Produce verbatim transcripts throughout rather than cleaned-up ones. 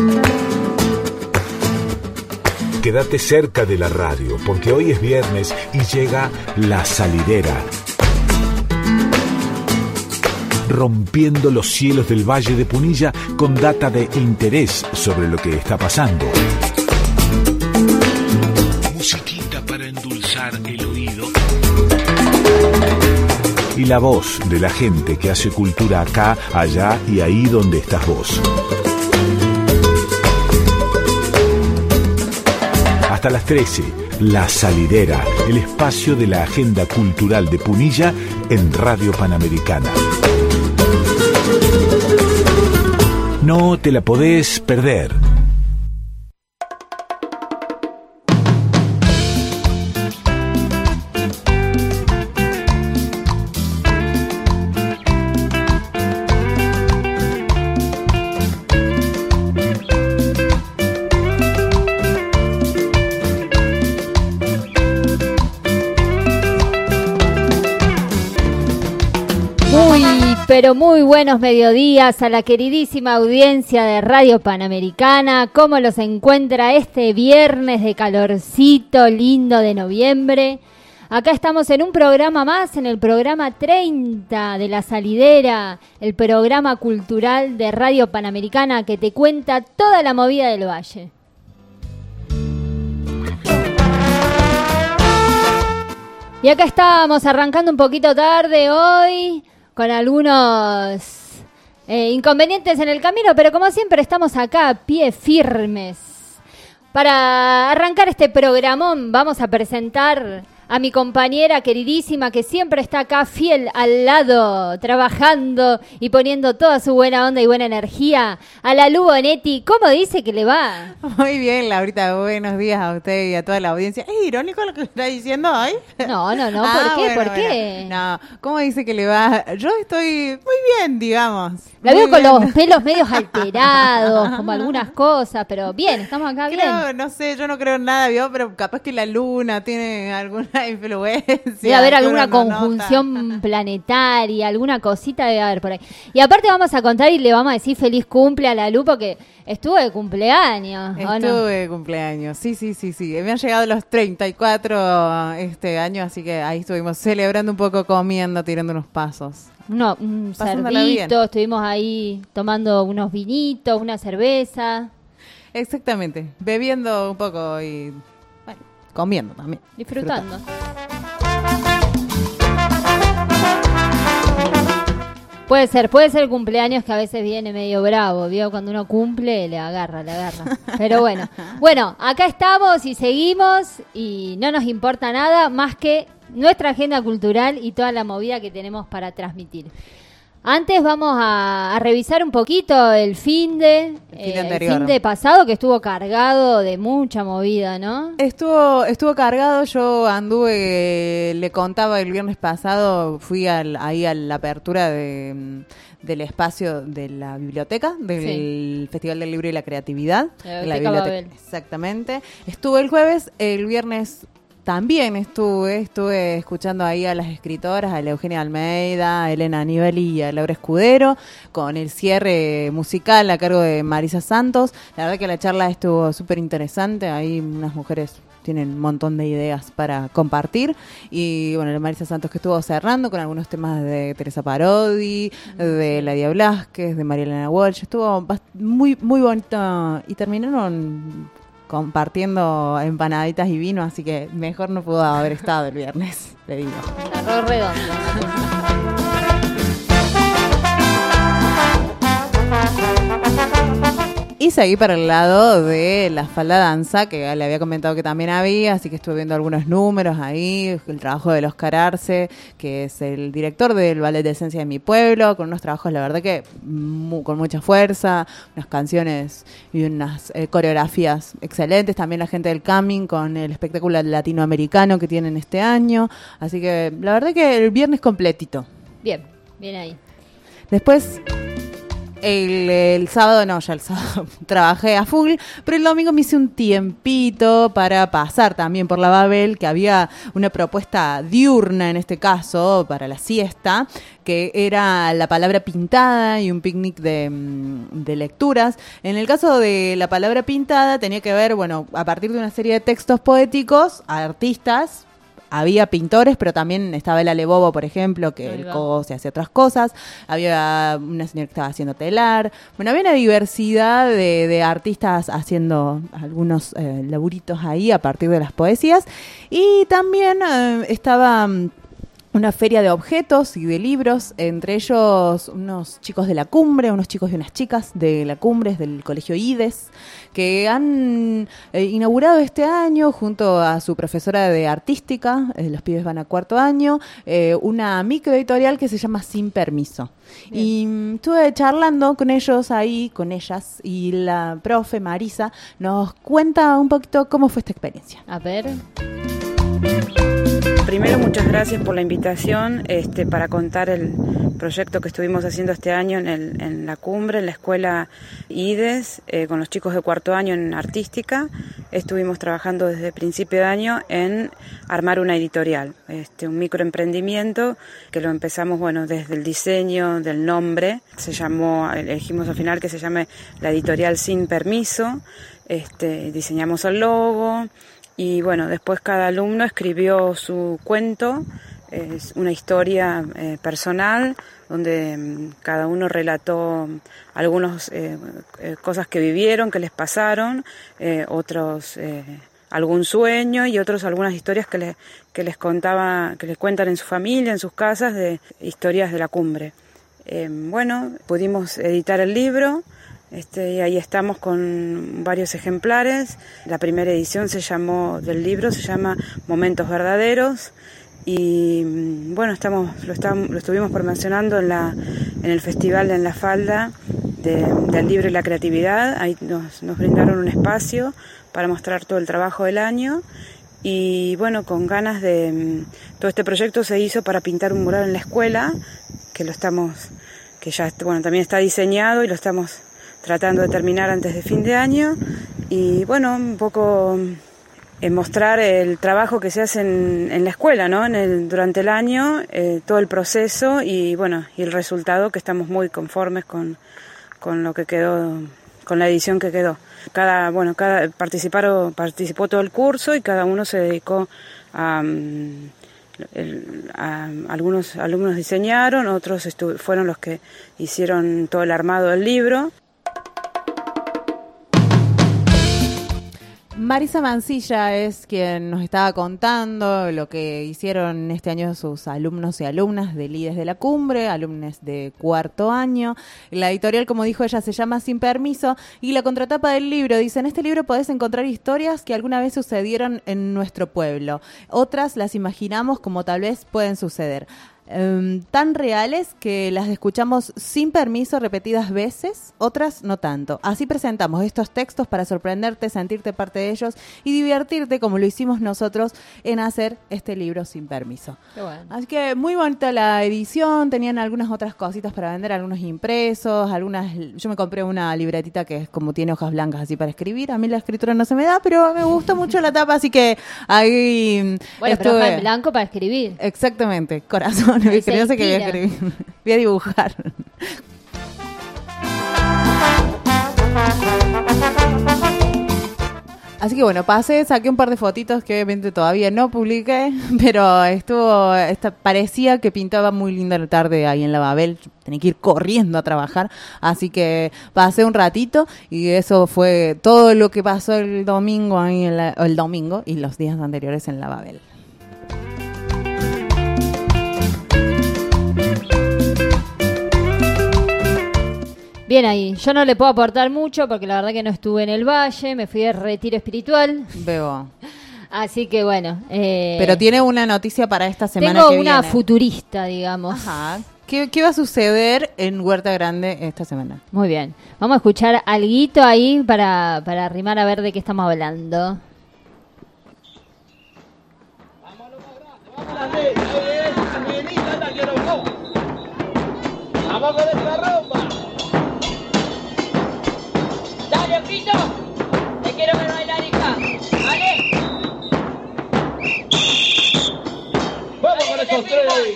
Quédate cerca de la radio, porque hoy es viernes y llega La Salidera. Rompiendo los cielos del Valle de Punilla con data de interés sobre lo que está pasando. Musiquita para endulzar el oído. Y la voz de la gente que hace cultura acá, allá y ahí donde estás vos. Hasta las trece, La Salidera, el espacio de la agenda cultural de Punilla en Radio Panamericana. No te la podés perder. Pero muy buenos mediodías a la queridísima audiencia de Radio Panamericana. ¿Cómo los encuentra este viernes de calorcito lindo de noviembre? Acá estamos en un programa más, en el programa treinta de La Salidera, el programa cultural de Radio Panamericana que te cuenta toda la movida del Valle. Y acá estamos arrancando un poquito tarde hoy, con algunos eh, inconvenientes en el camino, pero como siempre estamos acá a pie firmes. Para arrancar este programón vamos a presentar a mi compañera queridísima que siempre está acá fiel al lado, trabajando y poniendo toda su buena onda y buena energía, a la Lu Bonetti. ¿Cómo dice que le va? Muy bien, Laurita, buenos días a usted y a toda la audiencia. ¿Es irónico lo que está diciendo hoy? No, no, no, ¿por ah, qué? Bueno, ¿Por bueno. qué? No, ¿cómo dice que le va? Yo estoy muy bien, digamos. La muy veo con bien. los pelos medios alterados, como algunas cosas, pero bien, estamos acá bien. Creo, no sé, yo no creo en nada, ¿vio? Pero capaz que la luna tiene alguna influencia. Debe haber que alguna uno no conjunción nota. planetaria, alguna cosita debe haber por ahí. Y aparte vamos a contar y le vamos a decir feliz cumple a la Lu porque estuvo de cumpleaños, ¿o no? Estuve de cumpleaños, sí, sí, sí, sí. Me han llegado los treinta y cuatro este año, así que ahí estuvimos celebrando un poco, comiendo, tirando unos pasos. No, un Pasándola cerdito, bien. estuvimos ahí tomando unos vinitos, una cerveza, Exactamente, bebiendo un poco y bueno, comiendo también. disfrutando. Puede ser, puede ser el cumpleaños que a veces viene medio bravo, ¿vio? Cuando uno cumple, le agarra, le agarra. Pero bueno, bueno, acá estamos y seguimos y no nos importa nada más que nuestra agenda cultural y toda la movida que tenemos para transmitir. Antes vamos a, a revisar un poquito el fin de, El fin de eh, anterior. el fin de pasado que estuvo cargado de mucha movida, ¿no? Estuvo estuvo cargado, yo anduve, le contaba el viernes pasado, fui al, ahí a la apertura de, del espacio de la biblioteca, del Sí. Festival del Libro y la Creatividad. La de la Biblioteca biblioteca, Babel. exactamente. Estuve el jueves, el viernes también estuve, estuve escuchando ahí a las escritoras, a la Eugenia Almeida, a Elena Aníbali y a Laura Escudero, con el cierre musical a cargo de Marisa Santos. La verdad que la charla estuvo súper interesante, ahí unas mujeres tienen un montón de ideas para compartir, y bueno, la Marisa Santos que estuvo cerrando con algunos temas de Teresa Parodi, de Ladia Blasquez, de María Elena Walsh, estuvo bast- muy, muy bonito, y terminaron compartiendo empanaditas y vino, así que mejor no pudo haber estado el viernes, le digo. Arroz redondo. Y seguí para el lado de la falda danza, que le había comentado que también había, así que estuve viendo algunos números ahí, el trabajo del Oscar Arce, que es el director del Ballet de Esencia de mi pueblo, con unos trabajos, la verdad que mu- con mucha fuerza, unas canciones y unas eh, coreografías excelentes, también la gente del Coming con el espectáculo latinoamericano que tienen este año, así que la verdad que el viernes completito. Bien, bien ahí. Después El, el sábado, no, ya el sábado trabajé a full, pero el domingo me hice un tiempito para pasar también por la Babel, que había una propuesta diurna en este caso, para la siesta, que era la palabra pintada y un picnic de, de lecturas. En el caso de la palabra pintada tenía que ver, bueno, a partir de una serie de textos poéticos, a artistas. Había pintores, pero también estaba el Ale Bobo, por ejemplo, que el cogo se hacía otras cosas. Había una señora que estaba haciendo telar. Bueno, había una diversidad de, de artistas haciendo algunos eh, laburitos ahí a partir de las poesías. Y también eh, estaba una feria de objetos y de libros, entre ellos unos chicos de la Cumbre, unos chicos y unas chicas de la Cumbre, del colegio IDES, que han eh, inaugurado este año, junto a su profesora de artística, eh, los pibes van a cuarto año, eh, una microeditorial que se llama Sin Permiso. Bien. Y um, estuve charlando con ellos ahí, con ellas, y la profe Marisa nos cuenta un poquito cómo fue esta experiencia. A ver... Primero, muchas gracias por la invitación este, para contar el proyecto que estuvimos haciendo este año en, el, en la Cumbre, en la escuela IDES, eh, con los chicos de cuarto año en artística. Estuvimos trabajando desde principio de año en armar una editorial, este, un microemprendimiento que lo empezamos bueno desde el diseño del nombre. Se llamó, elegimos al final que se llame la editorial Sin Permiso. Este, diseñamos el logo. Y bueno, después cada alumno escribió su cuento, es una historia eh, personal, donde eh, cada uno relató algunas eh, eh, cosas que vivieron, que les pasaron, eh, otros eh, algún sueño y otros algunas historias que, le, que les contaba, que les cuentan en su familia, en sus casas, de historias de la Cumbre. Eh, bueno, pudimos editar el libro. Este, y ahí estamos con varios ejemplares. La primera edición se llamó del libro, se llama Momentos Verdaderos. Y bueno, estamos, lo, estamos, lo estuvimos promocionando en, la, en el Festival de En la Falda de, del Libro y la Creatividad. Ahí nos, nos brindaron un espacio para mostrar todo el trabajo del año. Y bueno, con ganas de... Todo este proyecto se hizo para pintar un mural en la escuela, que lo estamos, que ya bueno, también está diseñado y lo estamos tratando de terminar antes de fin de año. Y bueno, un poco eh, mostrar el trabajo que se hace en, en la escuela, ¿no? En el, durante el año, eh, todo el proceso y bueno, y el resultado, que estamos muy conformes con, con lo que quedó, con la edición que quedó. Cada, bueno, cada participaron, participó todo el curso y cada uno se dedicó a, el, a algunos alumnos diseñaron, otros estu- fueron los que hicieron todo el armado del libro. Marisa Mancilla es quien nos estaba contando lo que hicieron este año sus alumnos y alumnas del IDES de la Cumbre, alumnos de cuarto año. La editorial, como dijo ella, se llama Sin Permiso, y la contratapa del libro dice: en este libro podés encontrar historias que alguna vez sucedieron en nuestro pueblo. Otras las imaginamos como tal vez pueden suceder. Um, tan reales que las escuchamos sin permiso repetidas veces, otras no tanto. Así presentamos estos textos para sorprenderte, sentirte parte de ellos y divertirte, como lo hicimos nosotros en hacer este libro Sin Permiso. Qué bueno. Así que muy bonita la edición, tenían algunas otras cositas para vender, algunos impresos, algunas. Yo me compré una libretita que es como tiene hojas blancas así para escribir. A mí la escritura no se me da, pero me gustó mucho la tapa, así que ahí bueno, estuve... pero hoja en blanco para escribir. Exactamente, corazón. Creo que voy a escribir. Voy a dibujar. Así que bueno, pasé, saqué un par de fotitos que obviamente todavía no publiqué, pero estuvo, esta, parecía que pintaba muy linda la tarde ahí en la Babel. Tenía que ir corriendo a trabajar, así que pasé un ratito y eso fue todo lo que pasó el domingo ahí en la, el domingo y los días anteriores en la Babel. Bien ahí, yo no le puedo aportar mucho porque la verdad que no estuve en el valle, me fui de retiro espiritual. Veo. Así que bueno. Eh, Pero tiene una noticia para esta semana tengo que viene. Tengo una futurista, digamos. Ajá. ¿Qué, ¿Qué va a suceder en Huerta Grande esta semana? Muy bien. Vamos a escuchar alguito ahí para, para arrimar a ver de qué estamos hablando. Vamos a lo más grande, vamos a la ley. Oye, esa niñita la quiero yo. Vamos a ver esta ropa. loquito, te quiero ver bailar, hija. ¿Vale? Vamos con esos tres.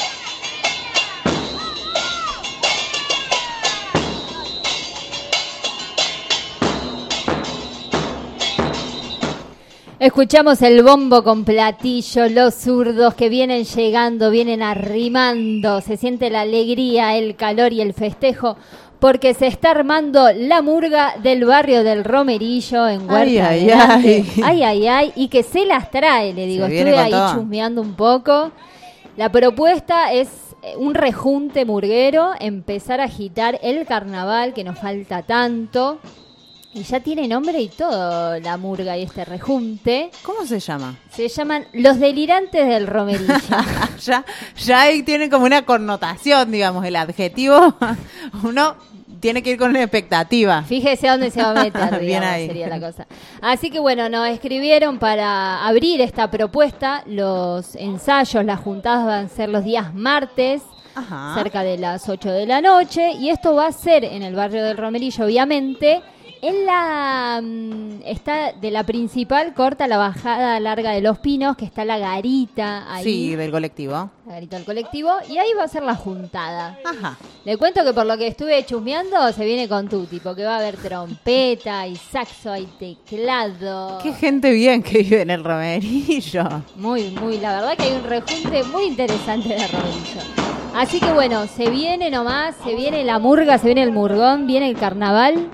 Escuchamos el bombo con platillo, los zurdos que vienen llegando, vienen arrimando, se siente la alegría, el calor y el festejo, porque se está armando la murga del barrio del Romerillo en Huerta Ay, ay, Grande. ay. Ay, ay, ay, y que se las trae, le digo, Se viene estuve con ahí todo. chusmeando un poco. La propuesta es un rejunte murguero, empezar a agitar el carnaval, que nos falta tanto. Y ya tiene nombre y todo la murga y este rejunte. ¿Cómo se llama? Se llaman Los Delirantes del Romerillo. ya, ya ahí tiene como una connotación, digamos, el adjetivo. Uno tiene que ir con una expectativa. Fíjese a dónde se va a meter, Bien digamos, ahí. sería la cosa. Así que bueno, nos escribieron para abrir esta propuesta. Los ensayos, las juntadas van a ser los días martes, Ajá. cerca de las ocho de la noche. Y esto va a ser en el barrio del Romerillo, obviamente. En la mm, está de la principal corta la bajada larga de Los Pinos, que está la garita ahí, Sí, del colectivo. la garita del colectivo, y ahí va a ser la juntada. Ajá. Le cuento que por lo que estuve chusmeando se viene con tutti, porque va a haber trompeta, hay saxo, hay teclado. Qué gente bien que vive en el Romerillo. Muy, muy, la verdad que hay un rejunte muy interesante de Romerillo. Así que bueno, se viene nomás, se viene la murga, se viene el murgón, viene el carnaval.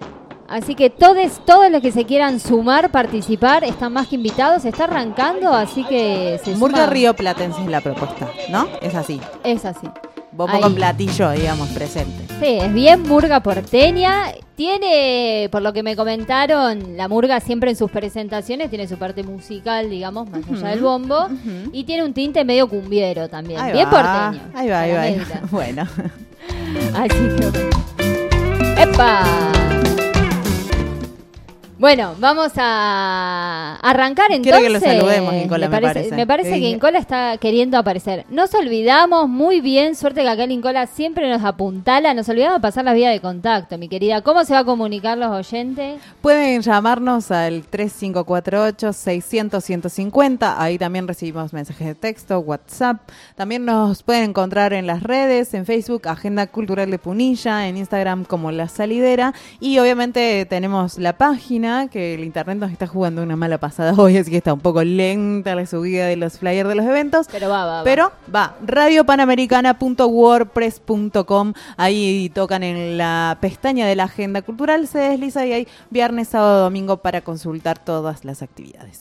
Así que todos, todos los que se quieran sumar, participar, están más que invitados. Se está arrancando, así que se Murga suma. Río Platense es la propuesta, ¿no? Es así. Es así. Bombo Ahí. con platillo, digamos, presente. Sí, es bien murga porteña. Tiene, por lo que me comentaron, la murga siempre en sus presentaciones tiene su parte musical, digamos, más allá del bombo. ujú. Y tiene un tinte medio cumbiero también. Ahí bien va. porteño. Ahí va, ahí va. ahí va. Caramela. Bueno. Así que bueno. ¡Epa! Bueno, vamos a arrancar entonces. Quiero que lo saludemos, Incola, me parece. Me parece Que que diga- Incola está queriendo aparecer. Nos olvidamos, muy bien, suerte que acá el Incola siempre nos apuntala. Nos olvidamos de pasar la vía de contacto, mi querida. ¿Cómo se va a comunicar los oyentes? Pueden llamarnos al tres cinco cuatro ocho, seiscientos, ciento cincuenta. Ahí también recibimos mensajes de texto, WhatsApp. También nos pueden encontrar en las redes, en Facebook, Agenda Cultural de Punilla, en Instagram como La Salidera. Y obviamente tenemos la página, que el internet nos está jugando una mala pasada hoy, así que está un poco lenta la subida de los flyers de los eventos. Pero va, va, va. Pero va, radio panamericana punto wordpress punto com. Ahí tocan en la pestaña de la agenda cultural, se desliza y hay viernes, sábado, domingo para consultar todas las actividades.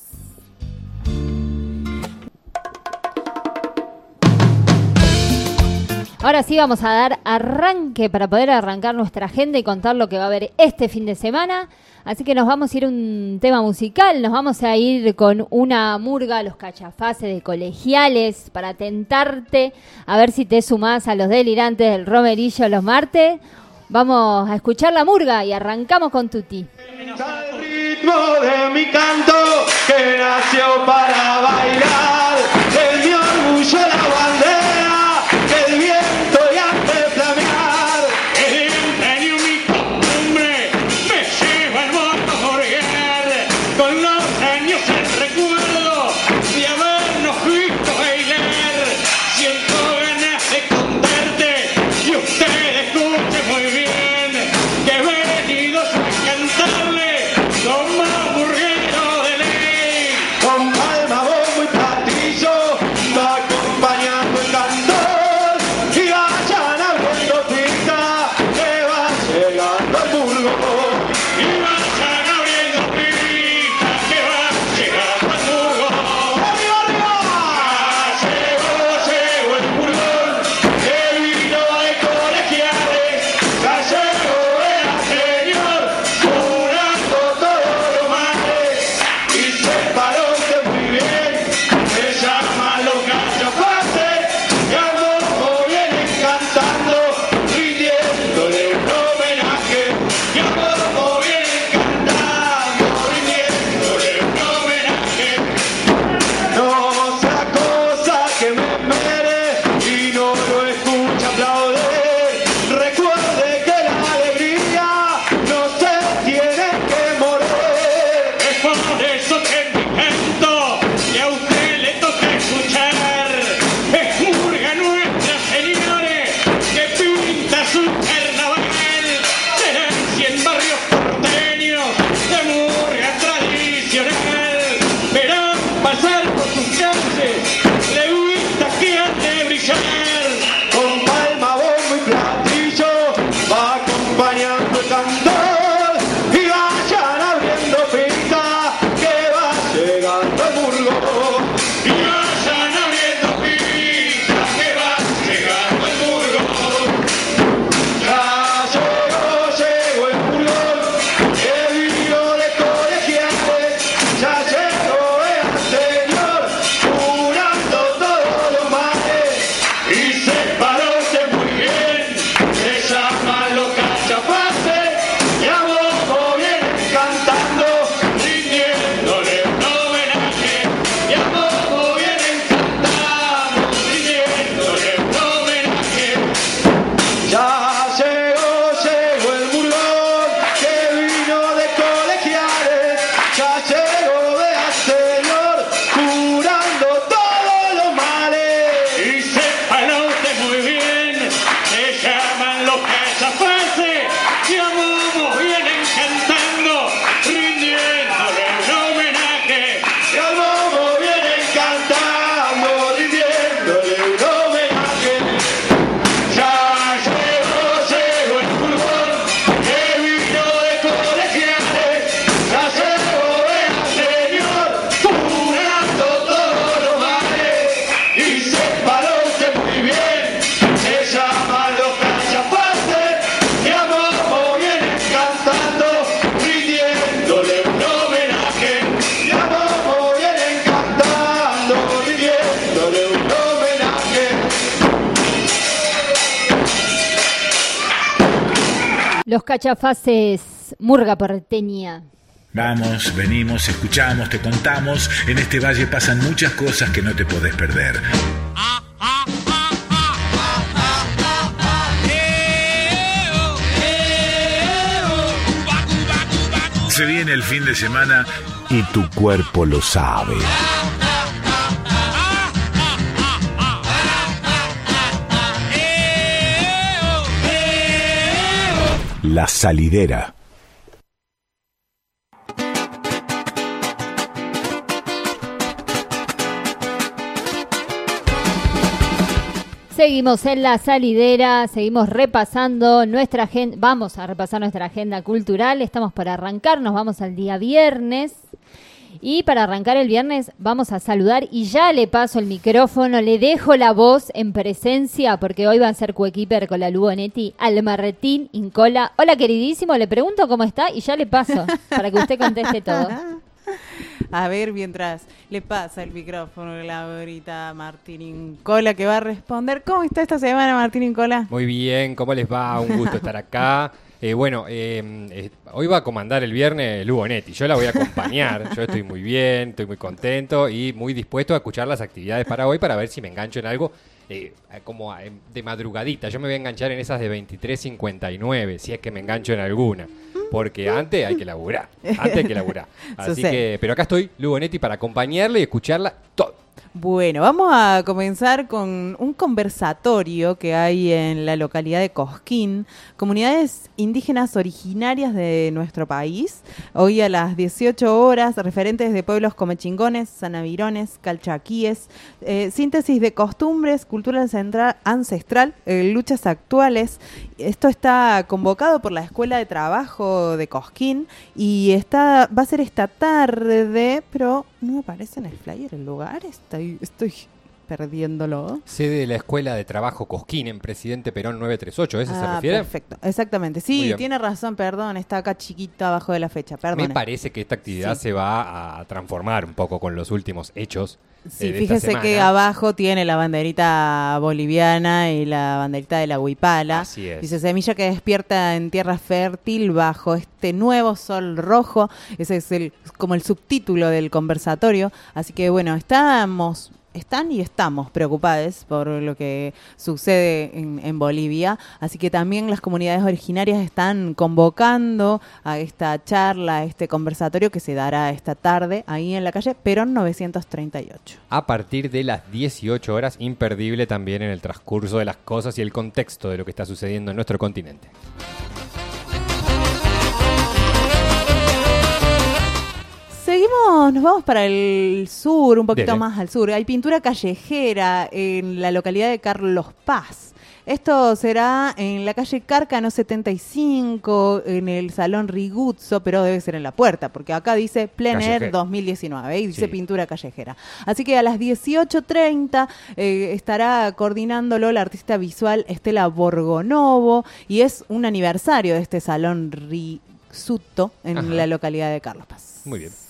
Ahora sí vamos a dar arranque para poder arrancar nuestra agenda y contar lo que va a haber este fin de semana. Así que nos vamos a ir a un tema musical, nos vamos a ir con una murga, los cachafaces de Colegiales, para tentarte a ver si te sumás a los delirantes del Romerillo los martes. Vamos a escuchar la murga y arrancamos con Tuti. Al ritmo de mi canto que nació para bailar, es mi orgullo la bandera que el viento ya hace flamear. El empeño mi costumbre me lleva al mundo jorguer, con los años el recuerdo de habernos visto bailar. Siento ganas de contarte y usted escuche muy bien que he venido a cantarle como burguero de ley. Con palma, bombo y platillo va a acompañar porteños de murga tradicional verán pasar por sus calles levitas que han de brillar. Con palma, bombo y platillo va acompañando el cantor y vayan abriendo pista que va llegando el murgo. Y vayan abriendo pista que va llegando el murgo. Ya llegó, llegó el murgón que vino de colegiales. Ya llegó el señor curando todos los males. Y se paró usted muy bien, se llaman los cachapaces. Y a poco vienen cantando, rindiéndole un homenaje. Y a poco vienen cantando, rindiéndole un homenaje. Ya llegó, llegó el murgón que vino de colegiales. Ya llegó, vea señor, curando todos los males. Y sépanlo usted muy bien, se llaman los cachapaces. Y a momo vienen cantando, rindiéndole un homenaje. Y a momo vienen cantando, rindiéndole un homenaje. Ya llegó, llegó el murgón que vino de colegiales. Ya llegó, vea señor, curando todos los males. Y sépanlo usted muy bien, se llaman los cachapaces. Y a momo vienen cantando, rindiéndole un homenaje. Y a momo vienen cantando, rindiéndole un homenaje. Los cachafaces murga porteña. Vamos, venimos, escuchamos, te contamos. En este valle pasan muchas cosas que no te podés perder. Se viene el fin de semana y tu cuerpo lo sabe. La Salidera. Seguimos en La Salidera, seguimos repasando nuestra agenda, vamos a repasar nuestra agenda cultural, estamos por arrancar, nos vamos al día viernes y para arrancar el viernes vamos a saludar y ya le paso el micrófono, le dejo la voz en presencia porque hoy va a ser coequiper con la Lu Bonetti al Martín Incola. Hola queridísimo, le pregunto cómo está y ya le paso para que usted conteste todo. A ver, mientras le pasa el micrófono a la ahorita Martín Incola, que va a responder. ¿Cómo está esta semana, Martín Incola? Muy bien, ¿cómo les va? Un gusto estar acá. Eh, bueno, eh, eh, hoy va a comandar el viernes Lu Bonetti. Yo la voy a acompañar. Yo estoy muy bien, estoy muy contento y muy dispuesto a escuchar las actividades para hoy para ver si me engancho en algo eh, como eh, de madrugadita. Yo me voy a enganchar en esas de veintitrés cincuenta y nueve, si es que me engancho en alguna. Porque antes hay que laburar, antes hay que laburar. Así que, pero acá estoy, Lu Bonetti, para acompañarle y escucharla todo. Bueno, vamos a comenzar con un conversatorio que hay en la localidad de Cosquín, comunidades indígenas originarias de nuestro país. Hoy a las dieciocho horas, referentes de pueblos comechingones, sanavirones, calchaquíes, eh, síntesis de costumbres, cultura central, ancestral, eh, luchas actuales. Esto está convocado por la Escuela de Trabajo de Cosquín y está va a ser esta tarde, pero no me aparece en el flyer el lugar, estoy, estoy perdiéndolo. Sede de la Escuela de Trabajo Cosquín en Presidente Perón novecientos treinta y ocho, ¿ese ah, se refiere? Perfecto, exactamente. Sí, tiene razón, perdón, está acá chiquito abajo de la fecha, perdón. Me parece que esta actividad sí se va a transformar un poco con los últimos hechos. Sí, eh, de fíjese esta semana. que abajo tiene la banderita boliviana y la banderita de la huipala. Así es. Dice, semilla que despierta en tierra fértil bajo este nuevo sol rojo. Ese es el como el subtítulo del conversatorio. Así que bueno, estamos... Están y estamos preocupados por lo que sucede en, en Bolivia, así que también las comunidades originarias están convocando a esta charla, a este conversatorio que se dará esta tarde ahí en la calle Perón novecientos treinta y ocho. A partir de las dieciocho horas, imperdible también en el transcurso de las cosas y el contexto de lo que está sucediendo en nuestro continente. vamos, nos vamos para el sur, un poquito Dele. más al sur. Hay pintura callejera en la localidad de Carlos Paz. Esto será en la calle Cárcano setenta y cinco, en el Salón Riguzzo, pero debe ser en la puerta, porque acá dice Plein Air Callejera. dos mil diecinueve y dice Sí. pintura callejera. Así que a las dieciocho treinta eh, estará coordinándolo la artista visual Estela Borgonovo, y es un aniversario de este Salón Riguzzo en Ajá. la localidad de Carlos Paz. Muy bien.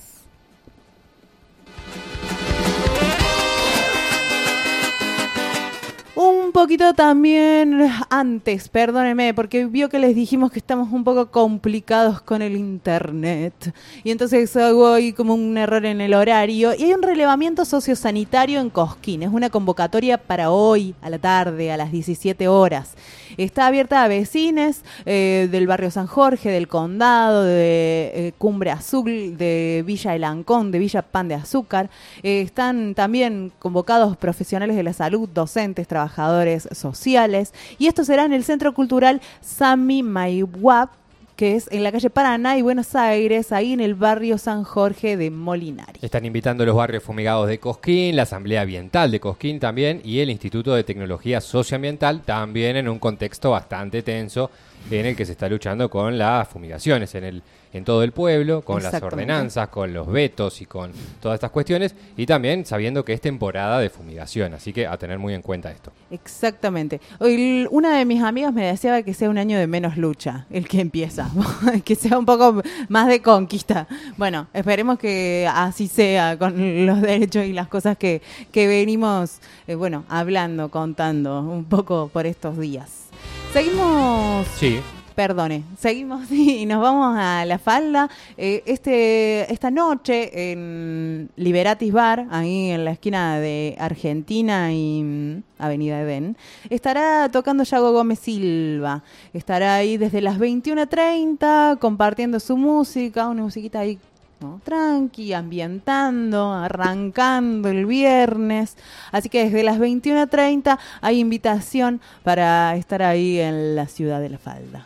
Un poquito también antes, perdónenme, porque vio que les dijimos que estamos un poco complicados con el internet. Y entonces hago ahí como un error en el horario. Y hay un relevamiento sociosanitario en Cosquín. Es una convocatoria para hoy, a la tarde, a las diecisiete horas. Está abierta a vecines eh, del barrio San Jorge, del Condado, de eh, Cumbre Azul, de Villa El Ancón, de Villa Pan de Azúcar. Eh, están también convocados profesionales de la salud, docentes, trabajadores sociales. Y esto será en el Centro Cultural Sami Mayhuap, que es en la calle Paraná y Buenos Aires, ahí en el barrio San Jorge de Molinari. Están invitando los barrios fumigados de Cosquín, la Asamblea Ambiental de Cosquín también y el Instituto de Tecnología Socioambiental, también en un contexto bastante tenso en el que se está luchando con las fumigaciones en el en todo el pueblo, con las Exactamente. ordenanzas, con los vetos y con todas estas cuestiones, y también sabiendo que es temporada de fumigación, así que a tener muy en cuenta esto. Exactamente. Hoy, una de mis amigas me deseaba que sea un año de menos lucha, el que empieza, que sea un poco más de conquista. Bueno, esperemos que así sea con los derechos y las cosas que, que venimos, eh, bueno, hablando, contando un poco por estos días. Seguimos... Sí. Perdone, seguimos y nos vamos a La Falda. Eh, este Esta noche en Liberatis Bar, ahí en la esquina de Argentina y mm, Avenida Edén, estará tocando Yago Gómez Silva. Estará ahí desde las veintiuna treinta compartiendo su música, una musiquita ahí, ¿no? Tranqui, ambientando, arrancando el viernes. Así que desde las veintiuna treinta hay invitación para estar ahí en la ciudad de La Falda.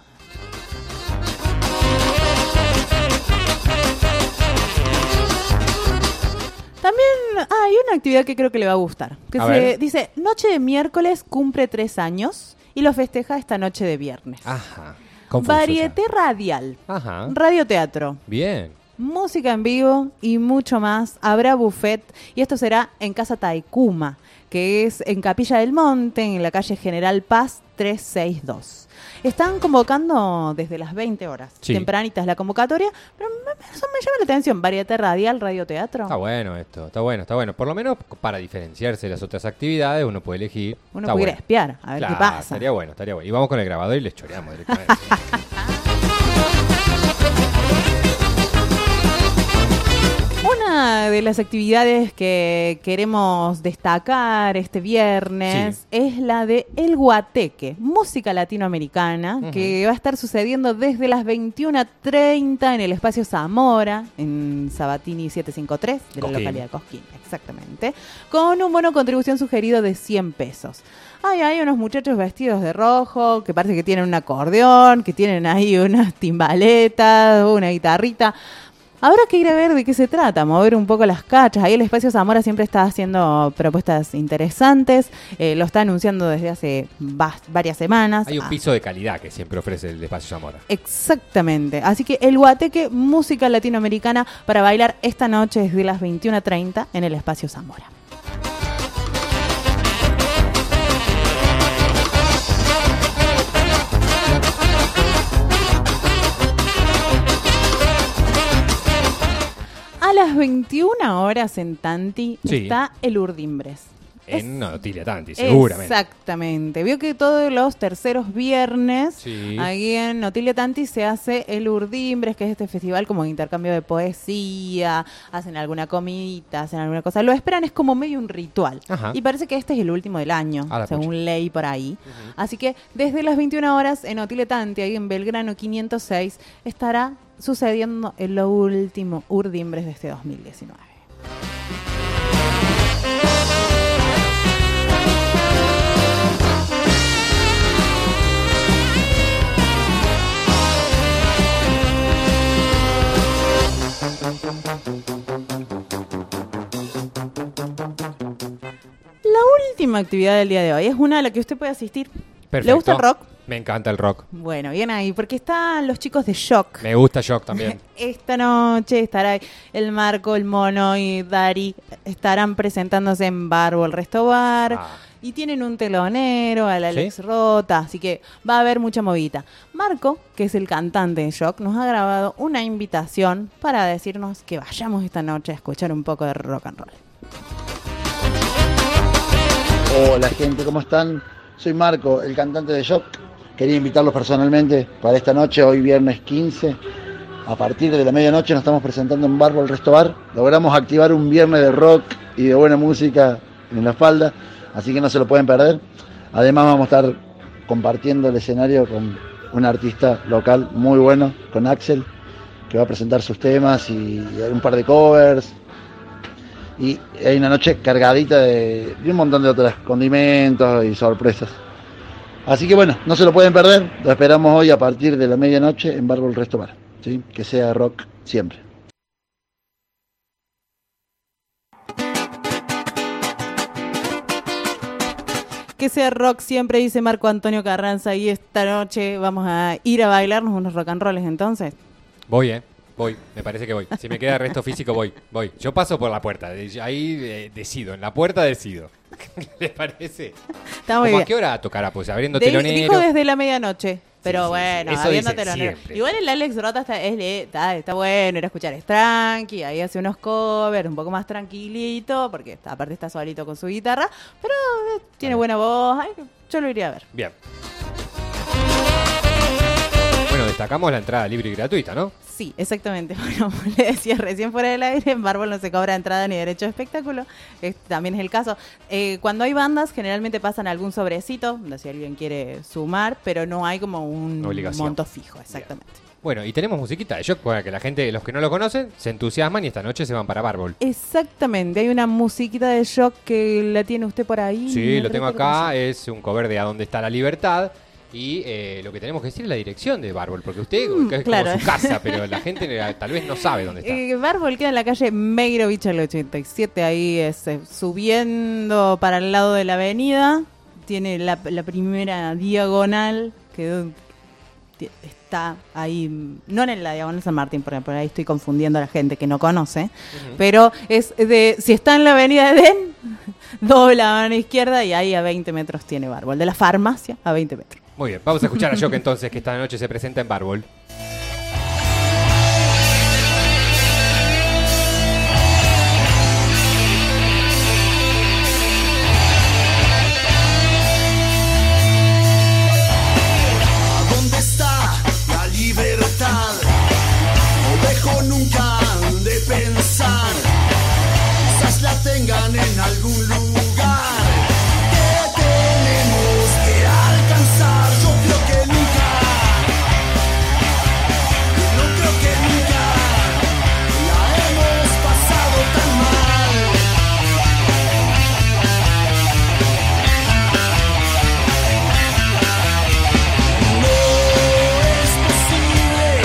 También hay una actividad que creo que le va a gustar. Que A se ver. dice, noche de miércoles cumple tres años y lo festeja esta noche de viernes. Ajá. Confuso ya. Varieté radial, Ajá. radioteatro, Bien. música en vivo y mucho más. Habrá buffet y esto será en Casa Taikuma, que es en Capilla del Monte, en la calle General Paz trescientos sesenta y dos. Están convocando desde las veinte horas. Sí. Tempranita es la convocatoria, pero me, eso me llama la atención. Varieté radial, radioteatro. Está bueno esto, está bueno, está bueno. Por lo menos para diferenciarse de las otras actividades uno puede elegir. Uno Está puede ir a bueno. espiar, a ver Claro, qué pasa. Estaría bueno, estaría bueno. Y vamos con el grabador y les choreamos directamente. Una de las actividades que queremos destacar este viernes Sí. es la de El Guateque, música latinoamericana, Ujú. que va a estar sucediendo desde las veintiuna treinta en el espacio Zamora, en Sabatini setecientos cincuenta y tres, de la Cosquín. localidad de Cosquín, exactamente, con un bono contribución sugerido de cien pesos. Ay, hay unos muchachos vestidos de rojo que parece que tienen un acordeón, que tienen ahí unas timbaletas, una guitarrita. Habrá que ir a ver de qué se trata, mover un poco las cachas. Ahí el Espacio Zamora siempre está haciendo propuestas interesantes. Eh, lo está anunciando desde hace va- varias semanas. Hay un Ah, piso de calidad que siempre ofrece el Espacio Zamora. Exactamente. Así que el Guateque, música latinoamericana para bailar esta noche desde las veintiuna treinta en el Espacio Zamora. A las veintiuna horas en Tanti Sí. está el Urdimbres. En Notilia Tanti, seguramente. Exactamente. Vio que todos los terceros viernes, Sí. aquí en Notilia Tanti se hace el Urdimbres, que es este festival como de intercambio de poesía, hacen alguna comidita, hacen alguna cosa. Lo esperan, es como medio un ritual. Ajá. Y parece que este es el último del año, A la según pucha. ley por ahí. Así que desde las veintiuna horas en Notilia Tanti, ahí en Belgrano quinientos seis, estará sucediendo el último Urdimbres de este dos mil diecinueve. última actividad del día de hoy. Es una a la que usted puede asistir. Perfecto. ¿Le gusta el rock? Me encanta el rock. Bueno, bien ahí, porque están los chicos de Shock. Me gusta Shock también. Esta noche estará el Marco, el Mono y Dari. Estarán presentándose en Bárbol Resto Bar. Ah. Y tienen un telonero, al Alex ¿Sí? Rota, así que va a haber mucha movida. Marco, que es el cantante de Shock, nos ha grabado una invitación para decirnos que vayamos esta noche a escuchar un poco de rock and roll. Hola gente, ¿cómo están? Soy Marco, el cantante de Shock. Quería invitarlos personalmente para esta noche, hoy viernes quince. A partir de la medianoche nos estamos presentando en Bárbol Resto Bar. Logramos activar un viernes de rock y de buena música en la espalda, así que no se lo pueden perder. Además vamos a estar compartiendo el escenario con un artista local muy bueno, con Axel, que va a presentar sus temas y hay un par de covers. Y hay una noche cargadita de, de un montón de otros condimentos y sorpresas. Así que bueno, no se lo pueden perder. Lo esperamos hoy a partir de la medianoche en Bárbol Resto Bar, ¿sí? Que sea rock siempre. Que sea rock siempre, dice Marco Antonio Carranza. Y esta noche vamos a ir a bailarnos unos rock and rolls entonces. Voy, ¿eh? Voy, me parece que voy. Si me queda resto físico, voy, voy. Yo paso por la puerta, ahí eh, decido, en la puerta decido. ¿Les parece? Está muy ¿Cómo bien. ¿A qué hora tocará? Pues abriendo De- telonero. dijo desde la medianoche. Pero Sí, sí, bueno, sí. Eso habiendo dicen telonero. siempre. Igual el Alex Rota está, es, está, está bueno, ir a escuchar es tranqui, ahí hace unos covers, un poco más tranquilito, porque está, aparte está solito con su guitarra, pero eh, tiene buena voz, ay, yo lo iría a ver. Bien. Bueno, destacamos la entrada libre y gratuita, ¿no? Sí, exactamente. Bueno, le decía recién fuera del aire, en Bárbol no se cobra entrada ni derecho de espectáculo. Este también es el caso. Eh, cuando hay bandas, generalmente pasan algún sobrecito, donde si alguien quiere sumar, pero no hay como un Obligación. monto fijo, exactamente. Bueno, y tenemos musiquita de Shock para que la gente, los que no lo conocen, se entusiasman y esta noche se van para Bárbol. Exactamente, hay una musiquita de Shock que la tiene usted por ahí. Sí, no lo tengo recuerdo cómo acá, se es un cover de A Dónde Está la Libertad. Y eh, lo que tenemos que decir es la dirección de Bárbol, porque usted Mm, es claro. como su casa, pero la gente eh, tal vez no sabe dónde está. Eh, Bárbol queda en la calle Meirovich al ochenta y siete, ahí es eh, subiendo para el lado de la avenida, tiene la, la primera diagonal que ti- está ahí, mm, no en la diagonal San Martín, porque por ahí estoy confundiendo a la gente que no conoce, Ujú. pero es de, si está en la avenida Edén, dobla a mano izquierda y ahí a veinte metros tiene Bárbol, de la farmacia a veinte metros. Muy bien, vamos a escuchar a Shock entonces, que esta noche se presenta en Bárbol. ¿Dónde está la libertad? No dejo nunca de pensar. Quizás la tengan en algún lugar que tenemos que alcanzar. Yo creo que nunca, no creo que nunca la hemos pasado tan mal. No es posible,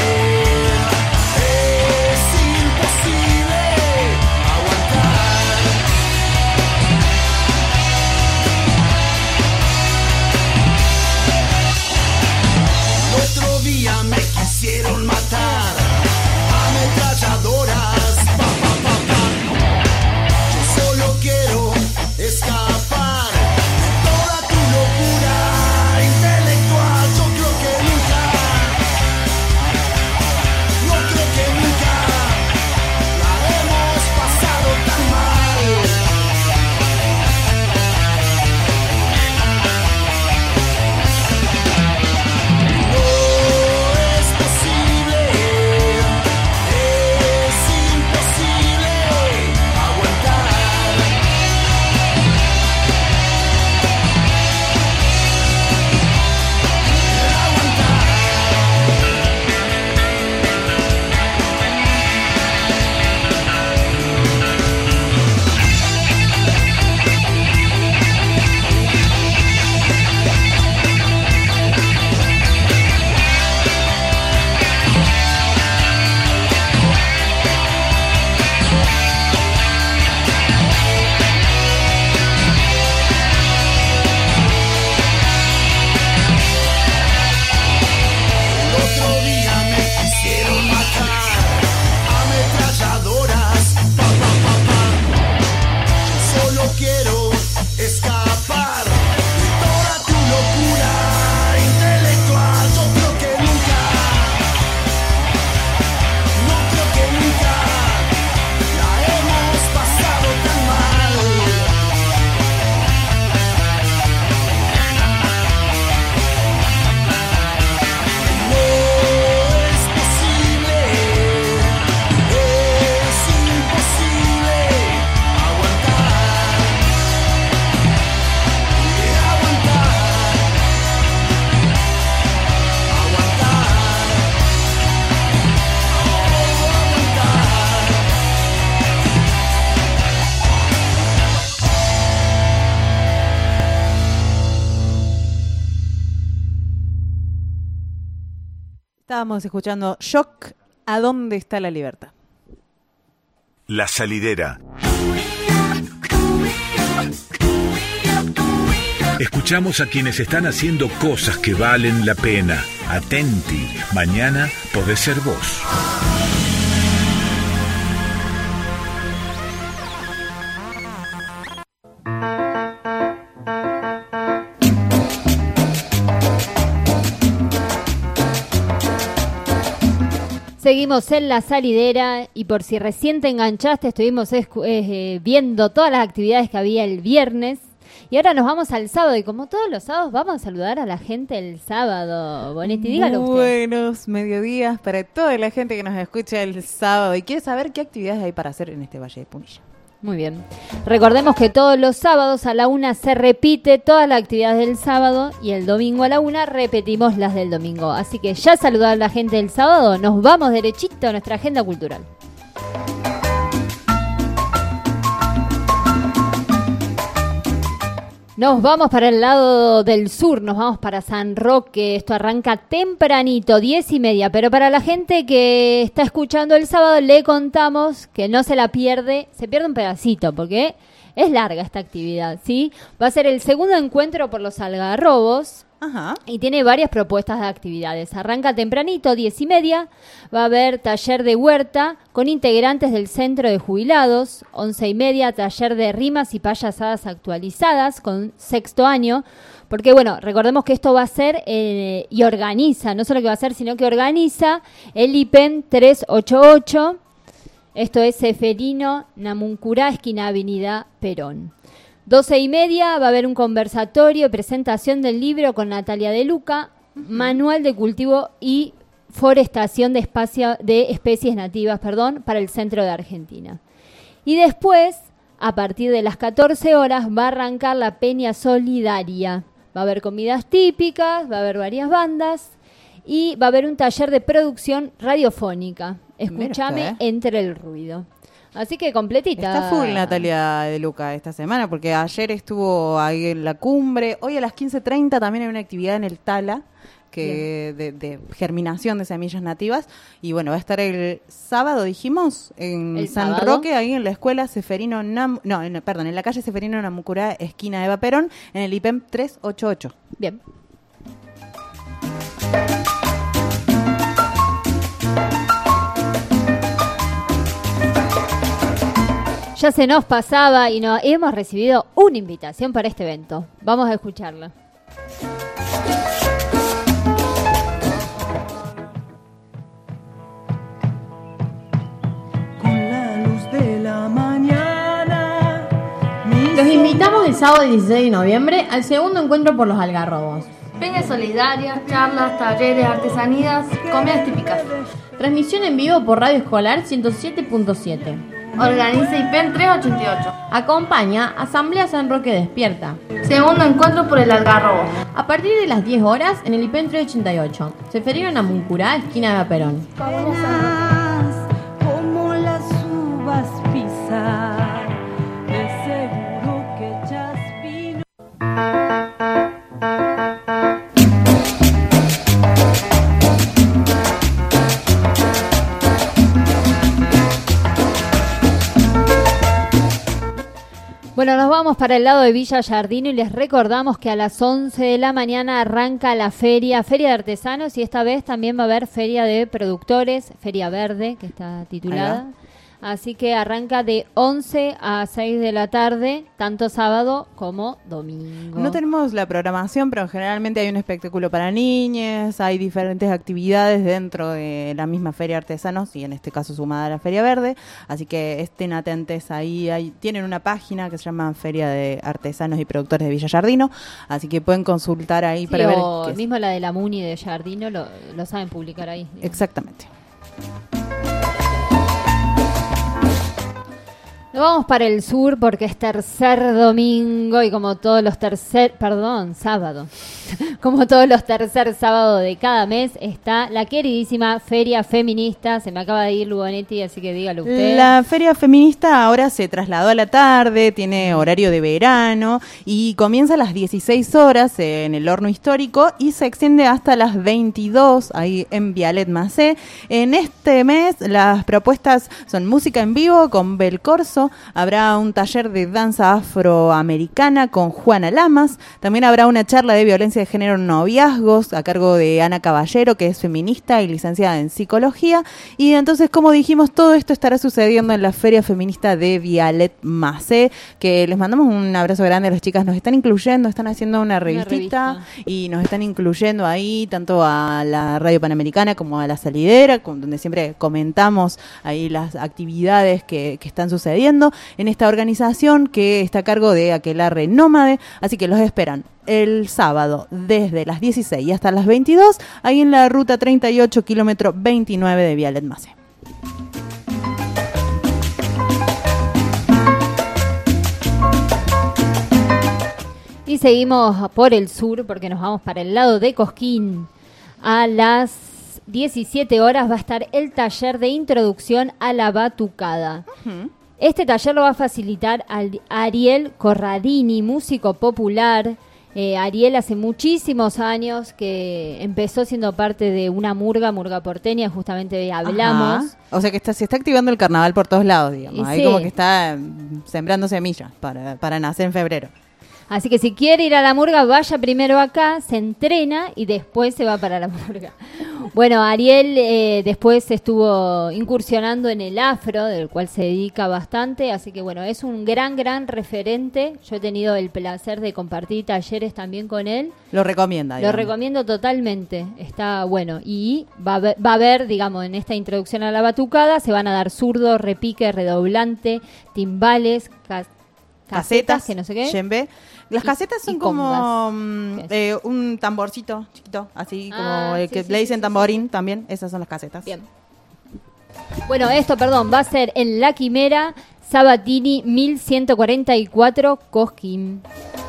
es imposible aguantar. estábamos escuchando Shock, ¿a dónde está la libertad? La Salidera. Escuchamos a quienes están haciendo cosas que valen la pena. Atenti, mañana podés ser vos. Seguimos en La Salidera y por si recién te enganchaste, estuvimos escu- eh, viendo todas las actividades que había el viernes y ahora nos vamos al sábado y como todos los sábados vamos a saludar a la gente el sábado. Bonetti, dígalo usted. Buenos mediodías para toda la gente que nos escucha el sábado y quiere saber qué actividades hay para hacer en este Valle de Punilla. Muy bien. Recordemos que todos los sábados a la una se repite todas las actividades del sábado y el domingo a la una repetimos las del domingo. Así que ya saludar a la gente del sábado, nos vamos derechito a nuestra agenda cultural. Nos vamos para el lado del sur, nos vamos para San Roque. Esto arranca tempranito, diez y media. Pero para la gente que está escuchando el sábado, le contamos que no se la pierde, se pierde un pedacito, porque es larga esta actividad, ¿sí? Va a ser el segundo encuentro por los algarrobos. Ajá. Y tiene varias propuestas de actividades. Arranca tempranito, diez y media. Va a haber taller de huerta con integrantes del centro de jubilados. Once y media, taller de rimas y payasadas actualizadas con sexto año. Porque, bueno, recordemos que esto va a ser eh, y organiza, no solo que va a ser, sino que organiza el I P E M trescientos ochenta y ocho. Esto es Seferino Namuncurá, esquina Avenida Perón. Doce y media va a haber un conversatorio, presentación del libro con Natalia De Luca, uh-huh. Manual de cultivo y forestación de, espacio, de especies nativas, perdón, para el centro de Argentina. Y después, a partir de las catorce horas, va a arrancar la Peña Solidaria. Va a haber comidas típicas, va a haber varias bandas y va a haber un taller de producción radiofónica. Escúchame entre el ruido. Así que completita. Está full Natalia De Luca esta semana, porque ayer estuvo ahí en la cumbre. Hoy a las quince treinta también hay una actividad en el Tala que de, de germinación de semillas nativas. Y bueno, va a estar el sábado, dijimos, en ¿El San sábado? Roque, ahí en la escuela Seferino Nam... No, en, perdón, en la calle Seferino Namucurá, esquina Eva Perón, en el I P E M trescientos ochenta y ocho. Bien. Ya se nos pasaba y no, hemos recibido una invitación para este evento. Vamos a escucharla. Con la luz de la mañana. Los invitamos el sábado dieciséis de noviembre al segundo encuentro por los algarrobos. Peñas solidarias, charlas, talleres, artesanías, comidas típicas. Transmisión en vivo por Radio Escolar ciento siete punto siete. Organiza I P E M trescientos ochenta y ocho. Acompaña Asamblea San Roque Despierta. Segundo encuentro por el Algarrobo. A partir de las diez horas en el I P E M trescientos ochenta y ocho. Seferino Namuncurá, esquina de Perón. Como las uvas pisar, de seguro que echas vino. Bueno, nos vamos para el lado de Villa Giardino y les recordamos que a las once de la mañana arranca la feria, Feria de Artesanos, y esta vez también va a haber Feria de Productores, Feria Verde, que está titulada. Así que arranca de once a seis de la tarde, tanto sábado como domingo. No tenemos la programación, pero generalmente hay un espectáculo para niñas, hay diferentes actividades dentro de la misma Feria de Artesanos y en este caso sumada a la Feria Verde, así que estén atentos ahí, hay, tienen una página que se llama Feria de Artesanos y Productores de Villa Giardino, así que pueden consultar ahí Sí, para ver. o qué es. mismo la de la Muni de Giardino lo, lo saben publicar ahí. Digamos. Exactamente. Nos Nos vamos para el sur porque es tercer domingo y como todos los tercer, perdón, sábado, como todos los tercer sábado de cada mes está la queridísima Feria Feminista. Se me acaba de ir Lugonetti, así que dígalo usted. La Feria Feminista ahora se trasladó a la tarde, tiene horario de verano y comienza a las dieciséis horas en el Horno Histórico y se extiende hasta las veintidós ahí en Vialet Macé. En este mes las propuestas son música en vivo con Bel Corso. Habrá un taller de danza afroamericana con Juana Lamas. También habrá una charla de violencia de género en noviazgos a cargo de Ana Caballero, que es feminista y licenciada en psicología. Y entonces, como dijimos, todo esto estará sucediendo en la Feria Feminista de Vialet Macé, que les mandamos un abrazo grande a las chicas. Nos están incluyendo, están haciendo una revistita, una revista. Y nos están incluyendo ahí tanto a la Radio Panamericana como a La Salidera, con, donde siempre comentamos ahí las actividades que, que están sucediendo en esta organización que está a cargo de Aquelarre Nómade, así que los esperan el sábado desde las dieciséis y hasta las veintidós, ahí en la ruta treinta y ocho, kilómetro veintinueve de Vialet Macé. Y seguimos por el sur porque nos vamos para el lado de Cosquín. A las diecisiete horas va a estar el taller de introducción a la batucada. Uh-huh. Este taller lo va a facilitar al Ariel Corradini, músico popular. Eh, Ariel hace muchísimos años que empezó siendo parte de una murga, murga porteña, justamente de hablamos. Ajá. O sea que está, se está activando el carnaval por todos lados, digamos. Y Ahí sí. como que está sembrando semillas para, para nacer en febrero. Así que si quiere ir a la murga, vaya primero acá, se entrena y después se va para la murga. Bueno, Ariel eh, después estuvo incursionando en el afro, del cual se dedica bastante, así que bueno, es un gran, gran referente. Yo he tenido el placer de compartir talleres también con él. Lo recomienda, digamos. Lo recomiendo totalmente, está bueno. Y va a haber, va a haber, digamos, en esta introducción a la batucada, se van a dar zurdo, repique, redoblante, timbales, ca- casetas, casetas, que no sé qué. Yembe. Las casetas son como um, eh, un tamborcito chiquito, así como Ah, el sí, que sí, le sí, dicen sí, tamborín también. Esas son las casetas. Bien. Bueno, esto, perdón, va a ser en La Quimera, Sabatini mil ciento cuarenta y cuatro, Cosquín.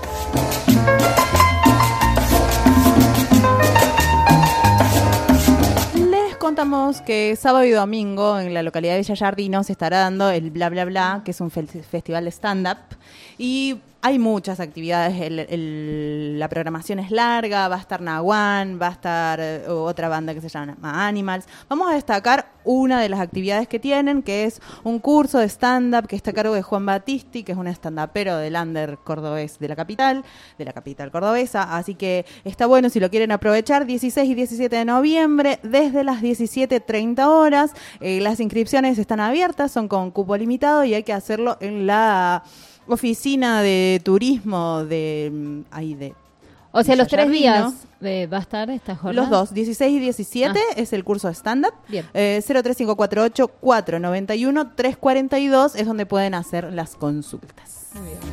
Les contamos que sábado y domingo en la localidad de Villa Yardino se estará dando el Bla Bla Bla, que es un fe- festival de stand-up. Y hay muchas actividades, el, el, la programación es larga, va a estar Nahuán, va a estar eh, otra banda que se llama Animals. Vamos a destacar una de las actividades que tienen, que es un curso de stand-up que está a cargo de Juan Batisti, que es un stand-upero del under cordobés de la capital, de la capital cordobesa. Así que está bueno si lo quieren aprovechar, dieciséis y diecisiete de noviembre, desde las diecisiete treinta horas. Eh, las inscripciones están abiertas, son con cupo limitado y hay que hacerlo en la oficina de turismo de ahí de O sea, los tres Yardino. días eh, va a estar esta jornada. Los dos, dieciséis y diecisiete Ah. es el curso de stand-up. Bien. Eh, cero tres cinco cuatro ocho, cuatro nueve uno, tres cuatro dos es donde pueden hacer las consultas. Muy bien.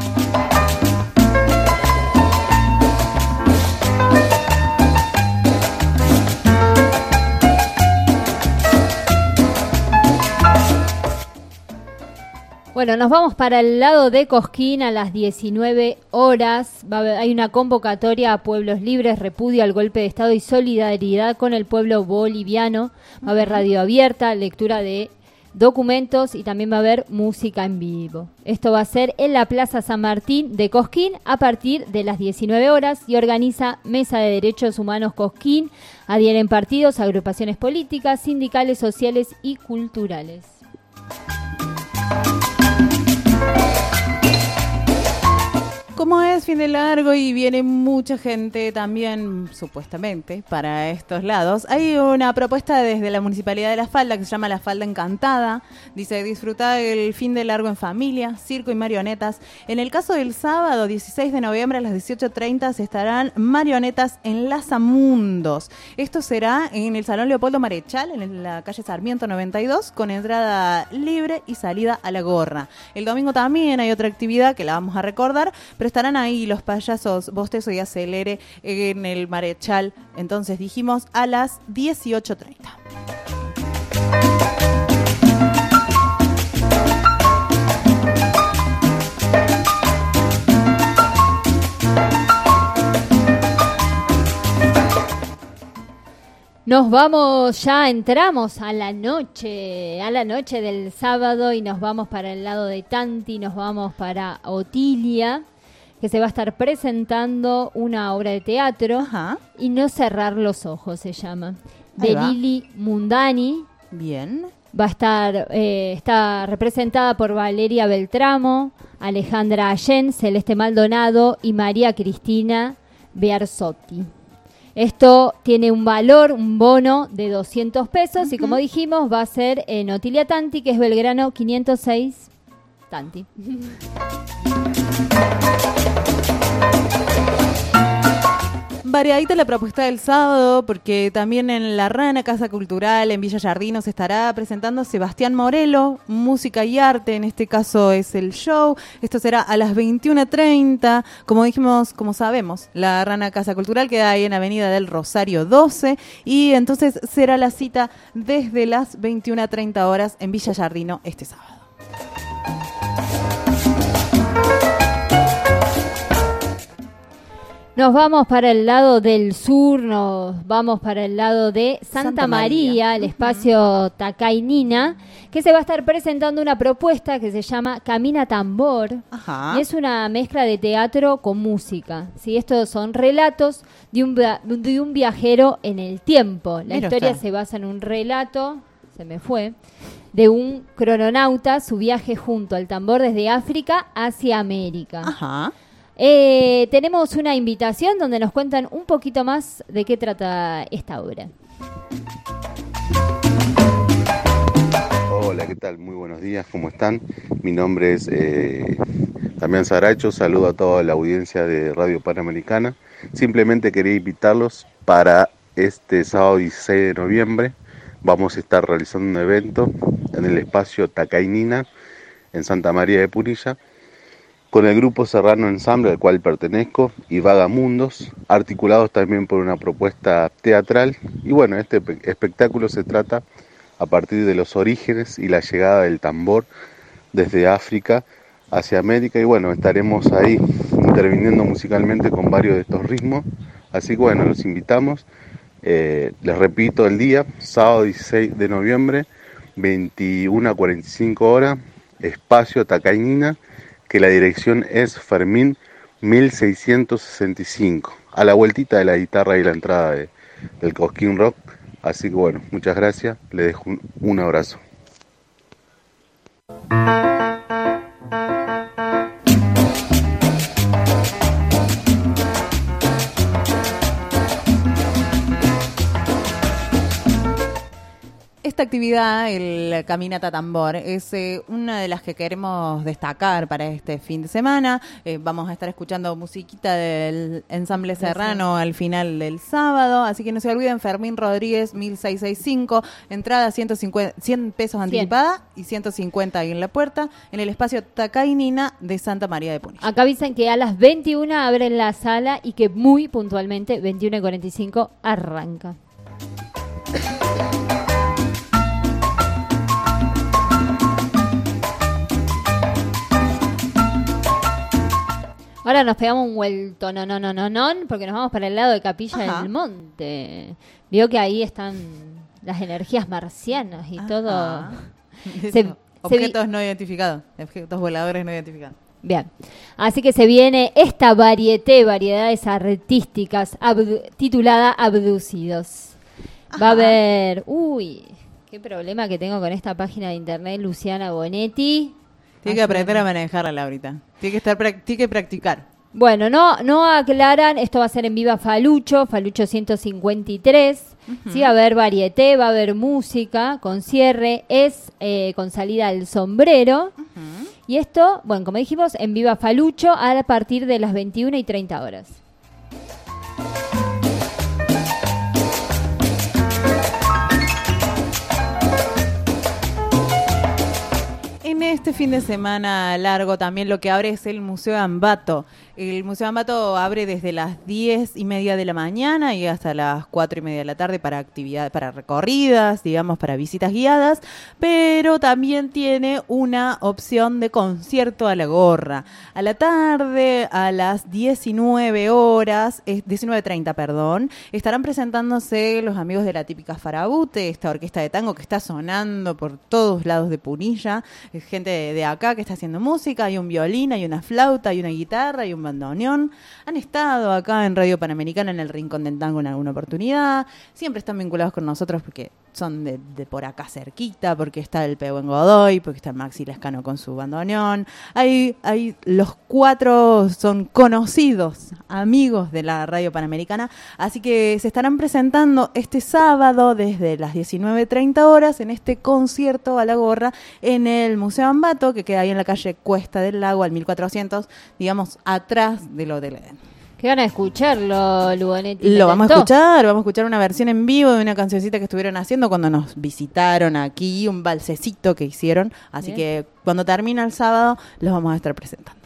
Bueno, nos vamos para el lado de Cosquín a las diecinueve horas. Va a haber, hay una convocatoria a pueblos libres, repudio al golpe de Estado y solidaridad con el pueblo boliviano. Va a haber radio abierta, lectura de documentos y también va a haber música en vivo. Esto va a ser en la Plaza San Martín de Cosquín a partir de las diecinueve horas y organiza Mesa de Derechos Humanos Cosquín. Adhieren partidos, agrupaciones políticas, sindicales, sociales y culturales. Como es fin de largo y viene mucha gente también, supuestamente, para estos lados, hay una propuesta desde la Municipalidad de La Falda que se llama La Falda Encantada. Dice, disfrutar el fin de largo en familia, circo y marionetas. En el caso del sábado, dieciséis de noviembre a las dieciocho treinta, se estarán marionetas en Lazamundos. Esto será en el Salón Leopoldo Marechal, en la calle Sarmiento noventa y dos, con entrada libre y salida a la gorra. El domingo también hay otra actividad que la vamos a recordar, pero estarán ahí los payasos Bostezo y Acelere en el Marechal. Entonces dijimos a las dieciocho treinta. Nos vamos, ya entramos a la noche, a la noche del sábado y nos vamos para el lado de Tanti, nos vamos para Otilia, que se va a estar presentando una obra de teatro. Ajá. Y No cerrar los ojos se llama, Ahí de va. Lili Mundani. Bien. Va a estar, eh, está representada por Valeria Beltramo, Alejandra Allen, Celeste Maldonado y María Cristina Bearzotti. Esto tiene un valor, un bono de doscientos pesos, uh-huh. y como dijimos, va a ser en Otilia Tanti, que es Belgrano quinientos seis Tanti. Variadita la propuesta del sábado, porque también en La Rana, Casa Cultural, en Villa Jardino, se estará presentando Sebastián Morelo, música y arte, en este caso es el show. Esto será a las veintiuna treinta, como dijimos, como sabemos, La Rana, Casa Cultural queda ahí en Avenida del Rosario doce, y entonces será la cita desde las veintiuna treinta horas en Villa Jardino este sábado. Nos vamos para el lado del sur, nos vamos para el lado de Santa, Santa María, María, el espacio uh-huh. Tacainina, que se va a estar presentando una propuesta que se llama Camina Tambor. Ajá. Y es una mezcla de teatro con música. ¿Sí? Estos son relatos de un, de un viajero en el tiempo. La Mira historia usted. se basa en un relato, se me fue, de un crononauta, su viaje junto al tambor desde África hacia América. Ajá. Eh, tenemos una invitación donde nos cuentan un poquito más de qué trata esta obra. Hola, ¿qué tal? Muy buenos días, ¿cómo están? Mi nombre es eh, Damián Saracho, saludo a toda la audiencia de Radio Panamericana. Simplemente quería invitarlos para este sábado dieciséis de noviembre. Vamos a estar realizando un evento en el espacio Tacainina, en Santa María de Punilla, con el grupo Serrano Ensamble, al cual pertenezco, y Vagamundos, articulados también por una propuesta teatral. Y bueno, este espectáculo se trata a partir de los orígenes y la llegada del tambor desde África hacia América. Y bueno, estaremos ahí interviniendo musicalmente con varios de estos ritmos. Así que bueno, los invitamos. Eh, les repito el día, sábado dieciséis de noviembre, veintiuna cuarenta y cinco horas, espacio Tacainina, que la dirección es Fermín mil seiscientos sesenta y cinco, a la vueltita de la guitarra y la entrada de, del Cosquín Rock. Así que bueno, muchas gracias, les dejo un, un abrazo. Esta actividad, el Caminata Tambor, es eh, una de las que queremos destacar para este fin de semana. Eh, vamos a estar escuchando musiquita del Ensamble Serrano al final del sábado, así que no se olviden, Fermín Rodríguez mil seiscientos sesenta y cinco, entrada ciento cincuenta, cien pesos anticipada y ciento cincuenta ahí en la puerta, en el espacio Tacainina de Santa María de Punilla. Acá avisan que a las veintiuna abren la sala y que muy puntualmente, veintiuna cuarenta y cinco, arranca. Ahora nos pegamos un vuelto, no, no, no, no, no, porque nos vamos para el lado de Capilla Ajá. del Monte. Vio que ahí están las energías marcianas y Ajá. todo. Se, objetos se vi- no identificados, objetos voladores no identificados. Bien, así que se viene esta varieté, variedades artísticas, abdu- titulada Abducidos. Ajá. Va a haber, uy, qué problema que tengo con esta página de internet, Luciana Bonetti. Tiene que aprender a manejarla, Laurita. Tiene que estar, tiene que practicar. Bueno, no, no aclaran, esto va a ser en Viva Falucho, Falucho ciento cincuenta y tres. Uh-huh. Sí, va a haber varieté, va a haber música con cierre, es eh, con salida al sombrero. Uh-huh. Y esto, bueno, como dijimos, en Viva Falucho a partir de las veintiuna y treinta horas. En este fin de semana largo también lo que abre es el Museo Ambato. El Museo Ambato abre desde las diez y media de la mañana y hasta las cuatro y media de la tarde para actividades, para recorridas, digamos, para visitas guiadas, pero también tiene una opción de concierto a la gorra. A la tarde, a las diecinueve horas, diecinueve treinta, perdón, estarán presentándose los amigos de la típica Farabute, esta orquesta de tango que está sonando por todos lados de Punilla. Es gente de, de acá que está haciendo música, hay un violín, hay una flauta, hay una guitarra, hay un bandoneón. Han estado acá en Radio Panamericana en el Rincón del Tango en alguna oportunidad. Siempre están vinculados con nosotros porque son de, de por acá cerquita, porque está el Pehuen Godoy, porque está Maxi Lescano con su bandoneón. Hay, hay los cuatro son conocidos amigos de la Radio Panamericana, así que se estarán presentando este sábado desde las diecinueve treinta horas en este concierto a la gorra en el Museo Ambato, que queda ahí en la calle Cuesta del Lago al mil cuatrocientos, digamos, atrás del Hotel Edén. ¿Qué van a escucharlo, Lugonetti? Lo vamos a escuchar, vamos a escuchar una versión en vivo de una cancioncita que estuvieron haciendo cuando nos visitaron aquí, un balsecito que hicieron, así Bien. que cuando termina el sábado los vamos a estar presentando.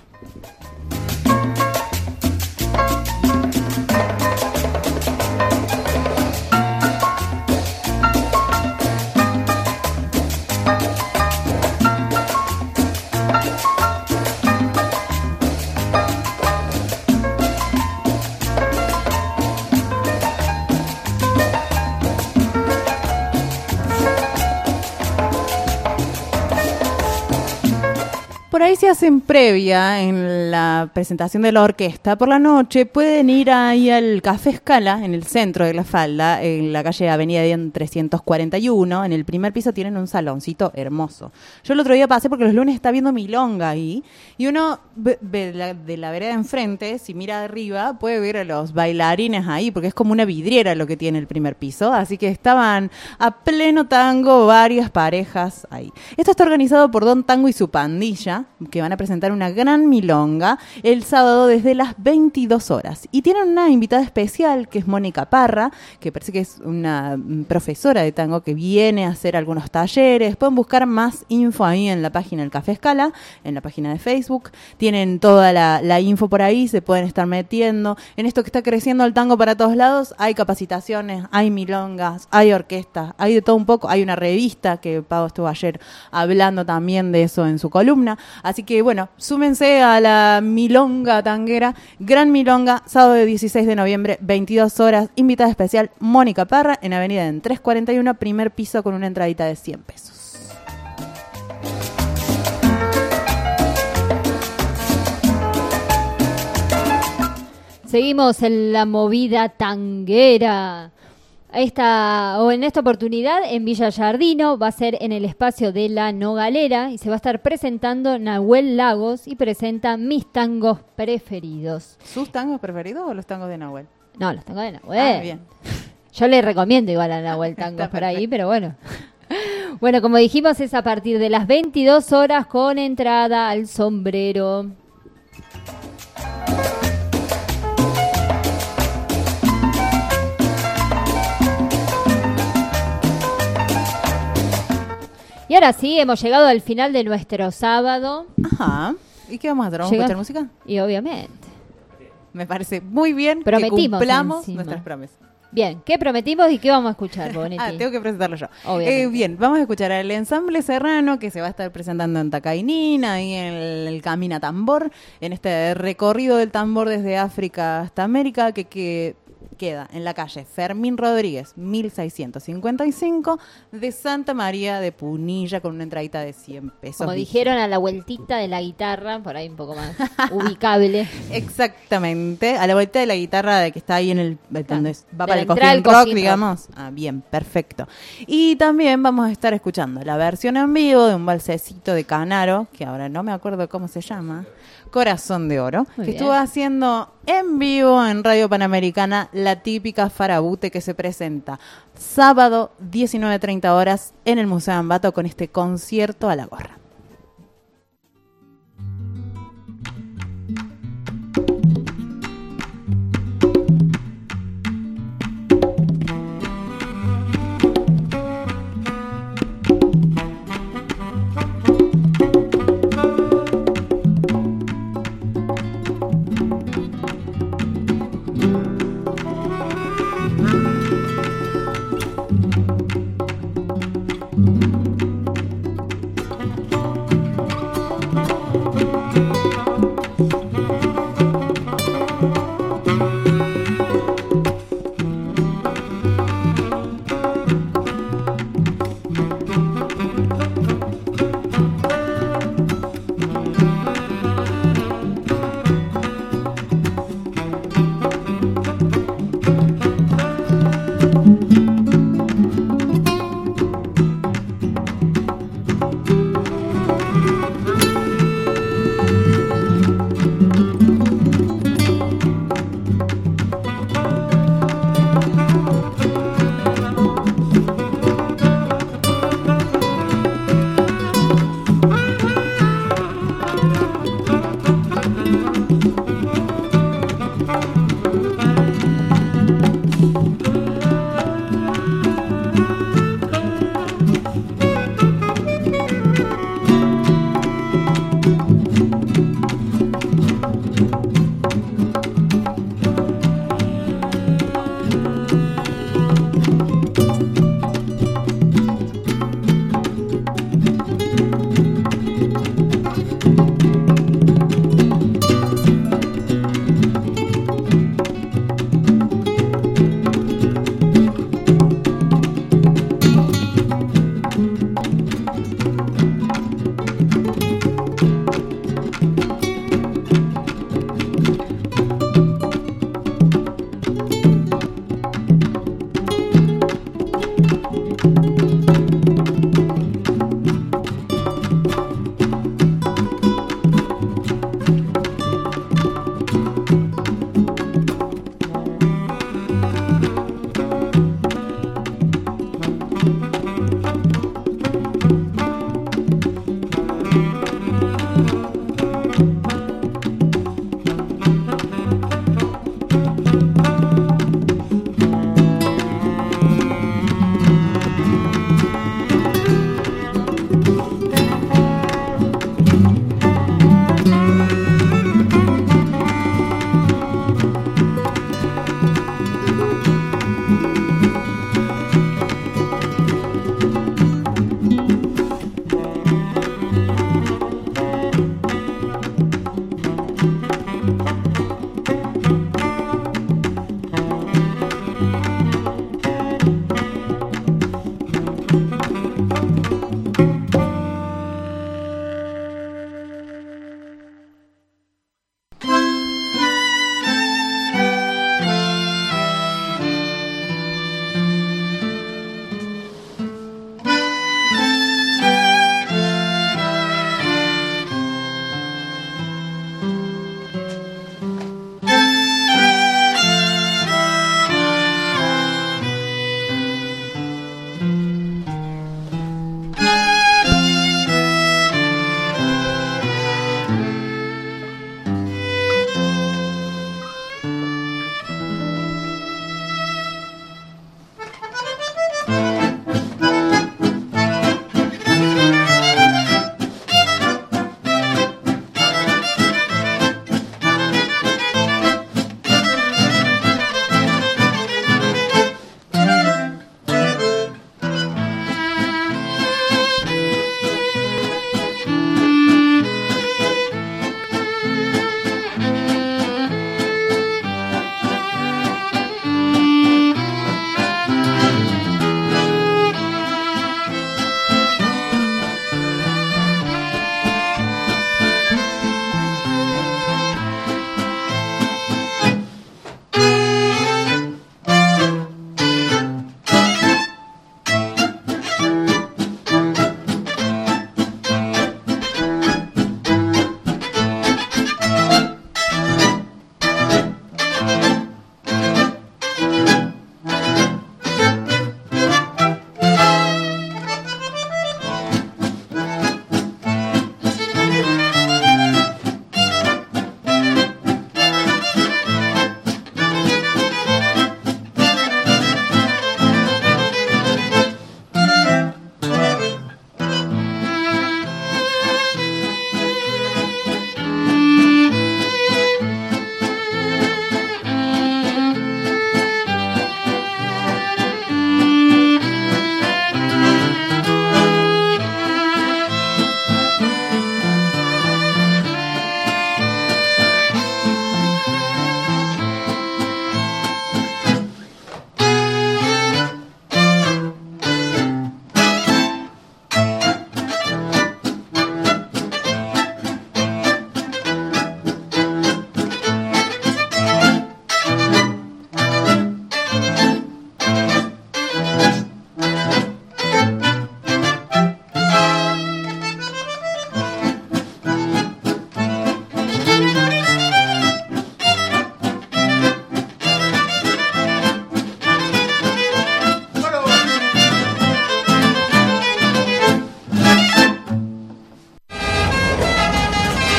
Por ahí se hacen previa en la presentación de la orquesta. Por la noche pueden ir ahí al Café Escala, en el centro de La Falda, en la calle Avenida Dien trescientos cuarenta y uno. En el primer piso tienen un saloncito hermoso. Yo el otro día pasé porque los lunes está viendo milonga ahí. Y uno ve, ve la, de la vereda enfrente, si mira arriba, puede ver a los bailarines ahí, porque es como una vidriera lo que tiene el primer piso. Así que estaban a pleno tango varias parejas ahí. Esto está organizado por Don Tango y su pandilla, que van a presentar una gran milonga el sábado desde las veintidós horas. Y tienen una invitada especial que es Mónica Parra, que parece que es una profesora de tango que viene a hacer algunos talleres. Pueden buscar más info ahí en la página del Café Escala, en la página de Facebook. Tienen toda la, la info por ahí, se pueden estar metiendo. En esto que está creciendo el tango para todos lados, hay capacitaciones, hay milongas, hay orquestas, hay de todo un poco. Hay una revista que Pau estuvo ayer hablando también de eso en su columna. Así que, bueno, súmense a la milonga tanguera, gran milonga, sábado de dieciséis de noviembre, veintidós horas, invitada especial Mónica Parra, en Avenida en trescientos cuarenta y uno, primer piso, con una entradita de cien pesos. Seguimos en la movida tanguera. Esta, o en esta oportunidad en Villa Yardino, va a ser en el espacio de La Nogalera y se va a estar presentando Nahuel Lagos y presenta Mis Tangos Preferidos. ¿Sus tangos preferidos o los tangos de Nahuel? No, los tangos de Nahuel. Ah, bien. Yo le recomiendo igual a Nahuel tangos por ahí, pero bueno. Bueno, como dijimos, es a partir de las veintidós horas con entrada al sombrero. Y ahora sí, hemos llegado al final de nuestro sábado. Ajá. ¿Y qué vamos a hacer? ¿Vamos a escuchar música? Y obviamente. Me parece muy bien Prometimos que cumplamos encima. nuestras promesas. Bien, ¿qué prometimos y qué vamos a escuchar, Bonetti? Ah, tengo que presentarlo yo. Obviamente. Eh, bien, vamos a escuchar al Ensamble Serrano, que se va a estar presentando en Tacainina, ahí en el, el Camina Tambor, en este recorrido del tambor desde África hasta América, que... que queda en la calle Fermín Rodríguez, mil seiscientos cincuenta y cinco, de Santa María de Punilla, con una entradita de cien pesos. Como dijeron, a la vueltita de la guitarra, por ahí un poco más ubicable. Exactamente, a la vuelta de la guitarra de que está ahí en el... donde es, va de para el la Cojín entrada Rock, al Cojín digamos. Ah, bien, perfecto. Y también vamos a estar escuchando la versión en vivo de un balsecito de Canaro, que ahora no me acuerdo cómo se llama, Corazón de Oro, Muy que bien. estuvo haciendo en vivo en Radio Panamericana la típica Farabute, que se presenta sábado diecinueve treinta horas en el Museo Ambato con este concierto a la gorra.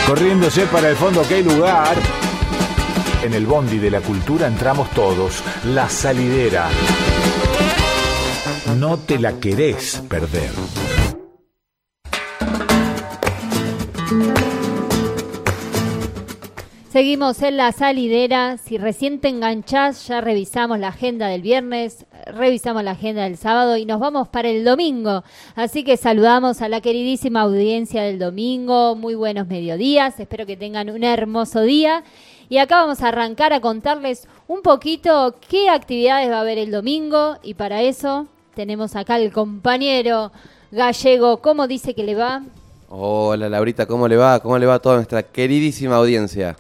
Corriéndose para el fondo que hay lugar. En el bondi de la cultura entramos todos. La salidera. No te la querés perder. Seguimos en la salidera. Si recién te enganchás, ya revisamos la agenda del viernes, revisamos la agenda del sábado y nos vamos para el domingo. Así que saludamos a la queridísima audiencia del domingo. Muy buenos mediodías. Espero que tengan un hermoso día. Y acá vamos a arrancar a contarles un poquito qué actividades va a haber el domingo. Y para eso tenemos acá al compañero Gallego. ¿Cómo dice que le va? Hola Laurita, ¿cómo le va? ¿Cómo le va a toda nuestra queridísima audiencia?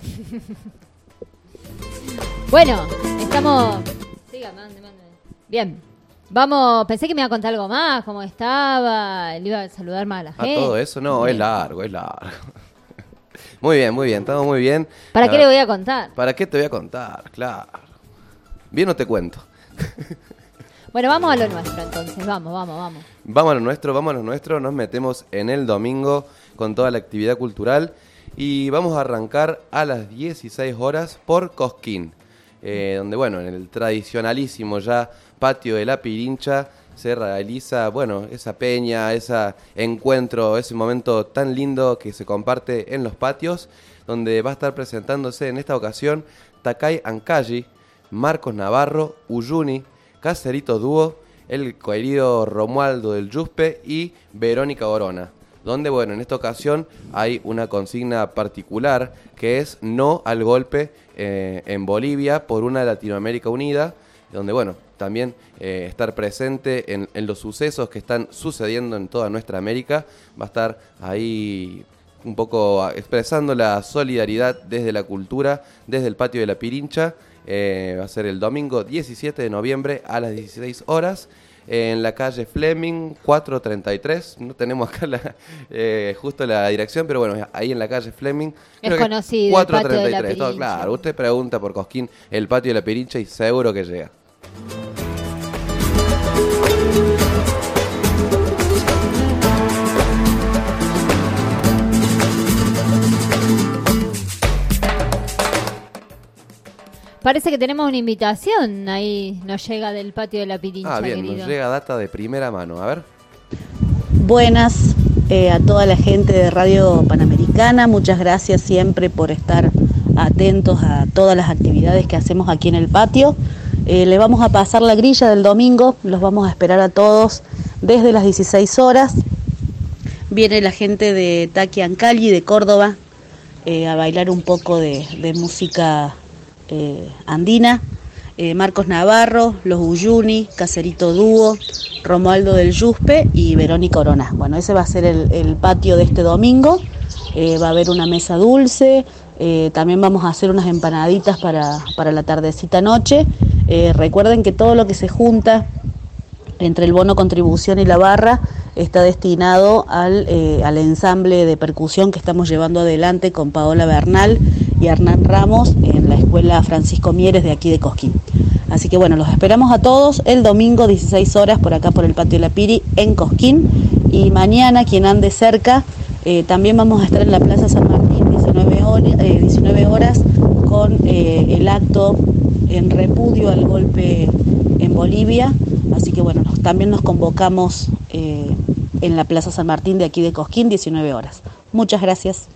Bueno, estamos... Siga, mande, mande. Bien, vamos, pensé que me iba a contar algo más, cómo estaba, le iba a saludar más a la gente. ¿A todo eso? No, bien. es largo, es largo. Muy bien, muy bien, estamos muy bien. ¿Para a qué ver, le voy a contar? ¿Para qué te voy a contar? Claro. Bien no te cuento. Bueno, vamos a lo nuestro entonces, vamos, vamos, vamos. Vamos a lo nuestro, vamos a lo nuestro, nos metemos en el domingo con toda la actividad cultural y vamos a arrancar a las dieciséis horas por Cosquín, eh, donde, bueno, en el tradicionalísimo ya patio de la Pirincha se realiza, bueno, esa peña, ese encuentro, ese momento tan lindo que se comparte en los patios, donde va a estar presentándose en esta ocasión Takay Ancalli, Marcos Navarro, Uyuni, Caserito Dúo, el querido Romualdo del Yuspe y Verónica Orona, donde, bueno, en esta ocasión hay una consigna particular que es no al golpe eh, en Bolivia por una Latinoamérica unida, donde, bueno, también eh, estar presente en, en los sucesos que están sucediendo en toda nuestra América, va a estar ahí un poco expresando la solidaridad desde la cultura, desde el patio de la Pirincha. Eh, va a ser el domingo diecisiete de noviembre a las dieciséis horas en la calle Fleming cuatrocientos treinta y tres. No tenemos acá la, eh, justo la dirección, pero bueno, ahí en la calle Fleming. Es conocido, cuatrocientos treinta y tres, el patio de la todo, claro, usted pregunta por Cosquín, el patio de la Pirincha y seguro que llega. Parece que tenemos una invitación, ahí nos llega del patio de la Pirincha. Ah, bien, querido. Nos llega data de primera mano, a ver. Buenas eh, a toda la gente de Radio Panamericana, muchas gracias siempre por estar atentos a todas las actividades que hacemos aquí en el patio. Eh, le vamos a pasar la grilla del domingo, los vamos a esperar a todos desde las dieciséis horas. Viene la gente de Takay Ancalli de Córdoba eh, a bailar un poco de, de música Eh, andina, eh, Marcos Navarro, los Uyuni, Caserito Dúo, Romualdo del Yuspe y Verónica Orona. Bueno, ese va a ser el, el patio de este domingo, eh, va a haber una mesa dulce, eh, también vamos a hacer unas empanaditas para, para la tardecita noche. Eh, recuerden que todo lo que se junta entre el bono contribución y la barra está destinado al, eh, al ensamble de percusión que estamos llevando adelante con Paola Bernal y Hernán Ramos en la escuela Francisco Mieres de aquí de Cosquín. Así que bueno, los esperamos a todos el domingo dieciséis horas por acá por el patio de la Piri en Cosquín, y mañana quien ande cerca eh, también vamos a estar en la Plaza San Martín diecinueve horas con eh, el acto en repudio al golpe en Bolivia. Así que bueno, nos, también nos convocamos eh, en la Plaza San Martín de aquí de Cosquín, diecinueve horas. Muchas gracias.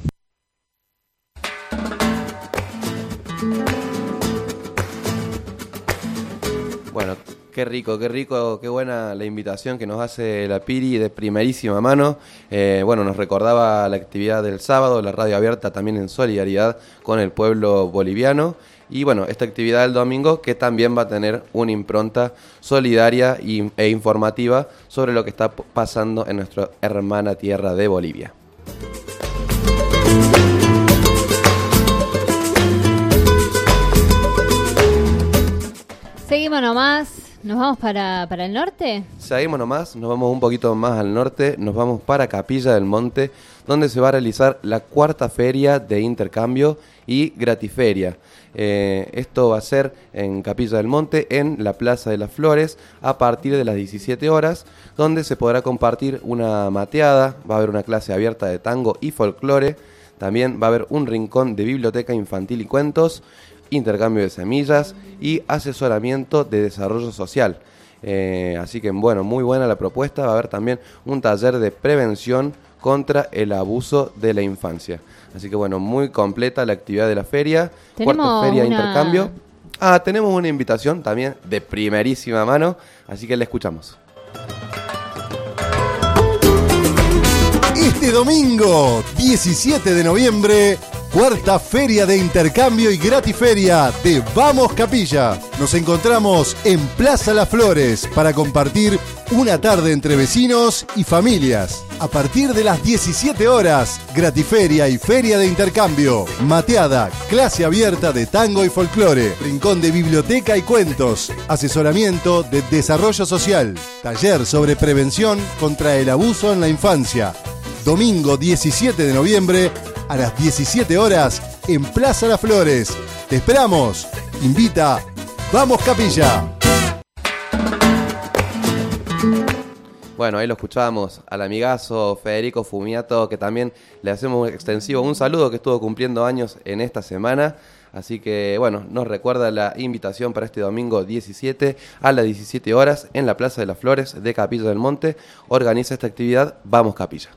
Bueno, qué rico, qué rico, qué buena la invitación que nos hace la Piri de primerísima mano. Eh, bueno, nos recordaba la actividad del sábado, la radio abierta también en solidaridad con el pueblo boliviano. Y bueno, esta actividad del domingo que también va a tener una impronta solidaria y, e informativa sobre lo que está pasando en nuestra hermana tierra de Bolivia. Seguimos nomás, ¿nos vamos para, para el norte? Seguimos nomás, nos vamos un poquito más al norte, nos vamos para Capilla del Monte, donde se va a realizar la cuarta feria de intercambio y gratiferia. Eh, esto va a ser en Capilla del Monte, en la Plaza de las Flores, a partir de las diecisiete horas, donde se podrá compartir una mateada, va a haber una clase abierta de tango y folclore, También va a haber un rincón de biblioteca infantil y cuentos, intercambio de semillas y asesoramiento de desarrollo social. Eh, así que bueno, muy buena la propuesta. Va a haber también un taller de prevención contra el abuso de la infancia. Así que bueno, muy completa la actividad de la feria. Cuarta feria de una... intercambio. Ah, tenemos una invitación también de primerísima mano, así que la escuchamos. Este domingo, diecisiete de noviembre, cuarta feria de intercambio y gratiferia de Vamos Capilla. Nos encontramos en Plaza Las Flores para compartir una tarde entre vecinos y familias. A partir de las diecisiete horas, gratiferia y feria de intercambio. Mateada, clase abierta de tango y folclore. Rincón de biblioteca y cuentos. Asesoramiento de desarrollo social. Taller sobre prevención contra el abuso en la infancia. Domingo diecisiete de noviembre a las diecisiete horas en Plaza Las Flores. ¡Te esperamos! Invita Vamos Capilla. Bueno, ahí lo escuchábamos al amigazo Federico Fumiato, que también le hacemos extensivo un saludo, que estuvo cumpliendo años en esta semana. Así que, bueno, nos recuerda la invitación para este domingo diecisiete a las diecisiete horas en la Plaza de las Flores de Capilla del Monte. Organiza esta actividad Vamos Capilla.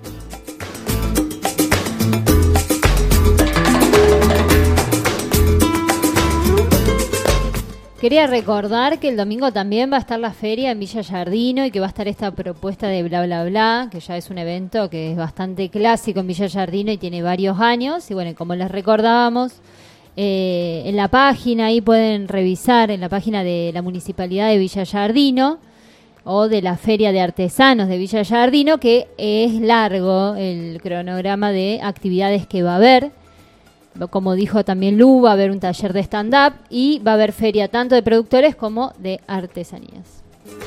Quería recordar que el domingo también va a estar la feria en Villa Giardino y que va a estar esta propuesta de Bla Bla Bla, que ya es un evento que es bastante clásico en Villa Giardino y tiene varios años. Y bueno, como les recordábamos, eh, en la página, ahí pueden revisar, en la página de la Municipalidad de Villa Giardino o de la Feria de Artesanos de Villa Giardino, que es largo el cronograma de actividades que va a haber. Como dijo también Lu, va a haber un taller de stand-up y va a haber feria tanto de productores como de artesanías.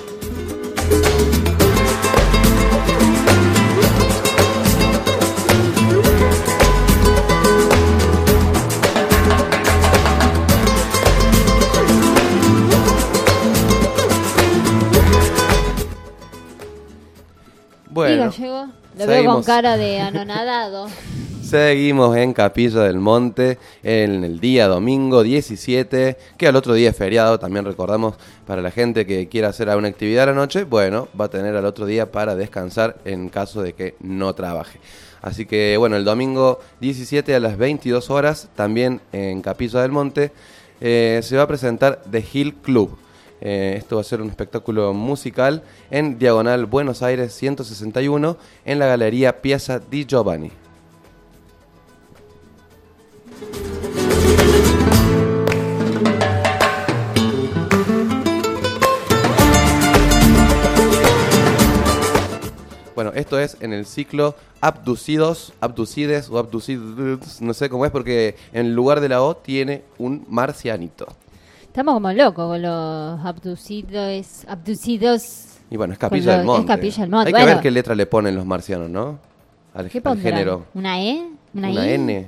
Bueno, y Gallego, lo veo con cara de anonadado. Seguimos en Capilla del Monte en el día domingo diecisiete, que al otro día es feriado. También recordamos para la gente que quiera hacer alguna actividad a la noche, bueno, va a tener al otro día para descansar en caso de que no trabaje. Así que bueno, el domingo diecisiete a las veintidós horas, también en Capilla del Monte, eh, se va a presentar The Hill Club. Eh, esto va a ser un espectáculo musical en Diagonal Buenos Aires ciento sesenta y uno, en la Galería Piazza Di Giovanni. Bueno, esto es en el ciclo Abducidos, Abducides o Abducidos, no sé cómo es, porque en lugar de la O tiene un marcianito. Estamos como locos con los abducidos, abducidos. Y bueno, es Capilla del Monte. Es Capilla del Monte. Hay bueno, que ver qué letra le ponen los marcianos, ¿no? Al, ¿qué al pondrán? género. ¿Una E? ¿Una, Una I? N.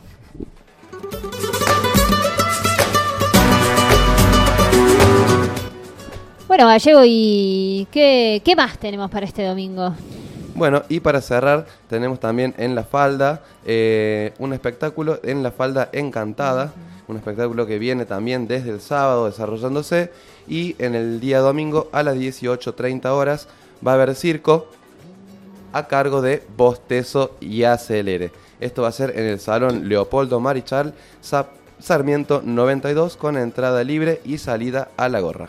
Bueno, Gallego, ¿y qué, qué más tenemos para este domingo? Bueno, y para cerrar, tenemos también en La Falda eh, un espectáculo en La Falda Encantada, un espectáculo que viene también desde el sábado desarrollándose, y en el día domingo a las dieciocho treinta horas va a haber circo a cargo de Bostezo y Acelere. Esto va a ser en el Salón Leopoldo Marichal, Sarmiento noventa y dos, con entrada libre y salida a la gorra.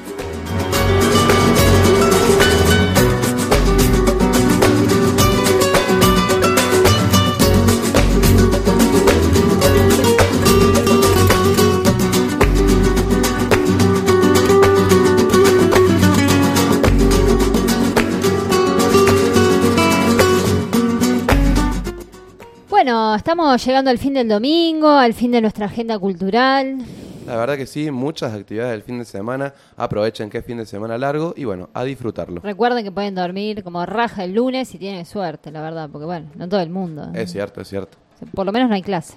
Bueno, estamos llegando al fin del domingo, al fin de nuestra agenda cultural. La verdad que sí, muchas actividades del fin de semana. Aprovechen que es fin de semana largo y bueno, a disfrutarlo. Recuerden que pueden dormir como raja el lunes si tienen suerte, la verdad, porque bueno, no todo el mundo. Es cierto, es cierto. Por lo menos no hay clase.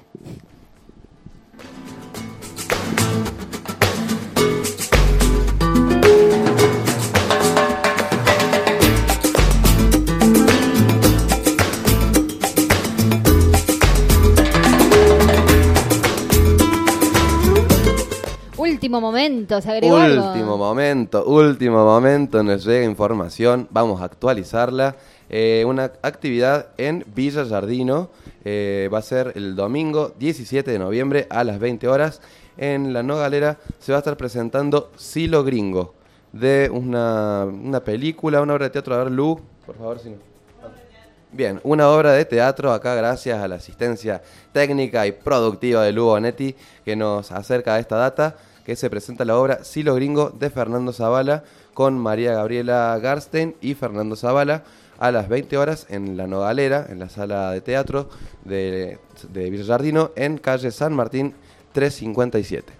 último momento, se agregó algo. Último momento, último momento, nos llega información, vamos a actualizarla. Eh, una actividad en Villa Giardino, eh, va a ser el domingo diecisiete de noviembre a las veinte horas. En la Nogalera se va a estar presentando Silo Gringo, de una, una película, una obra de teatro. A ver, Lu, por favor, si no. Bien, una obra de teatro acá gracias a la asistencia técnica y productiva de Lu Bonetti, que nos acerca a esta data, que se presenta la obra Silo Gringo de Fernando Zavala con María Gabriela Garstein y Fernando Zavala a las veinte horas en La Nogalera, en la sala de teatro de, de Villa Giardino, en calle San Martín trescientos cincuenta y siete.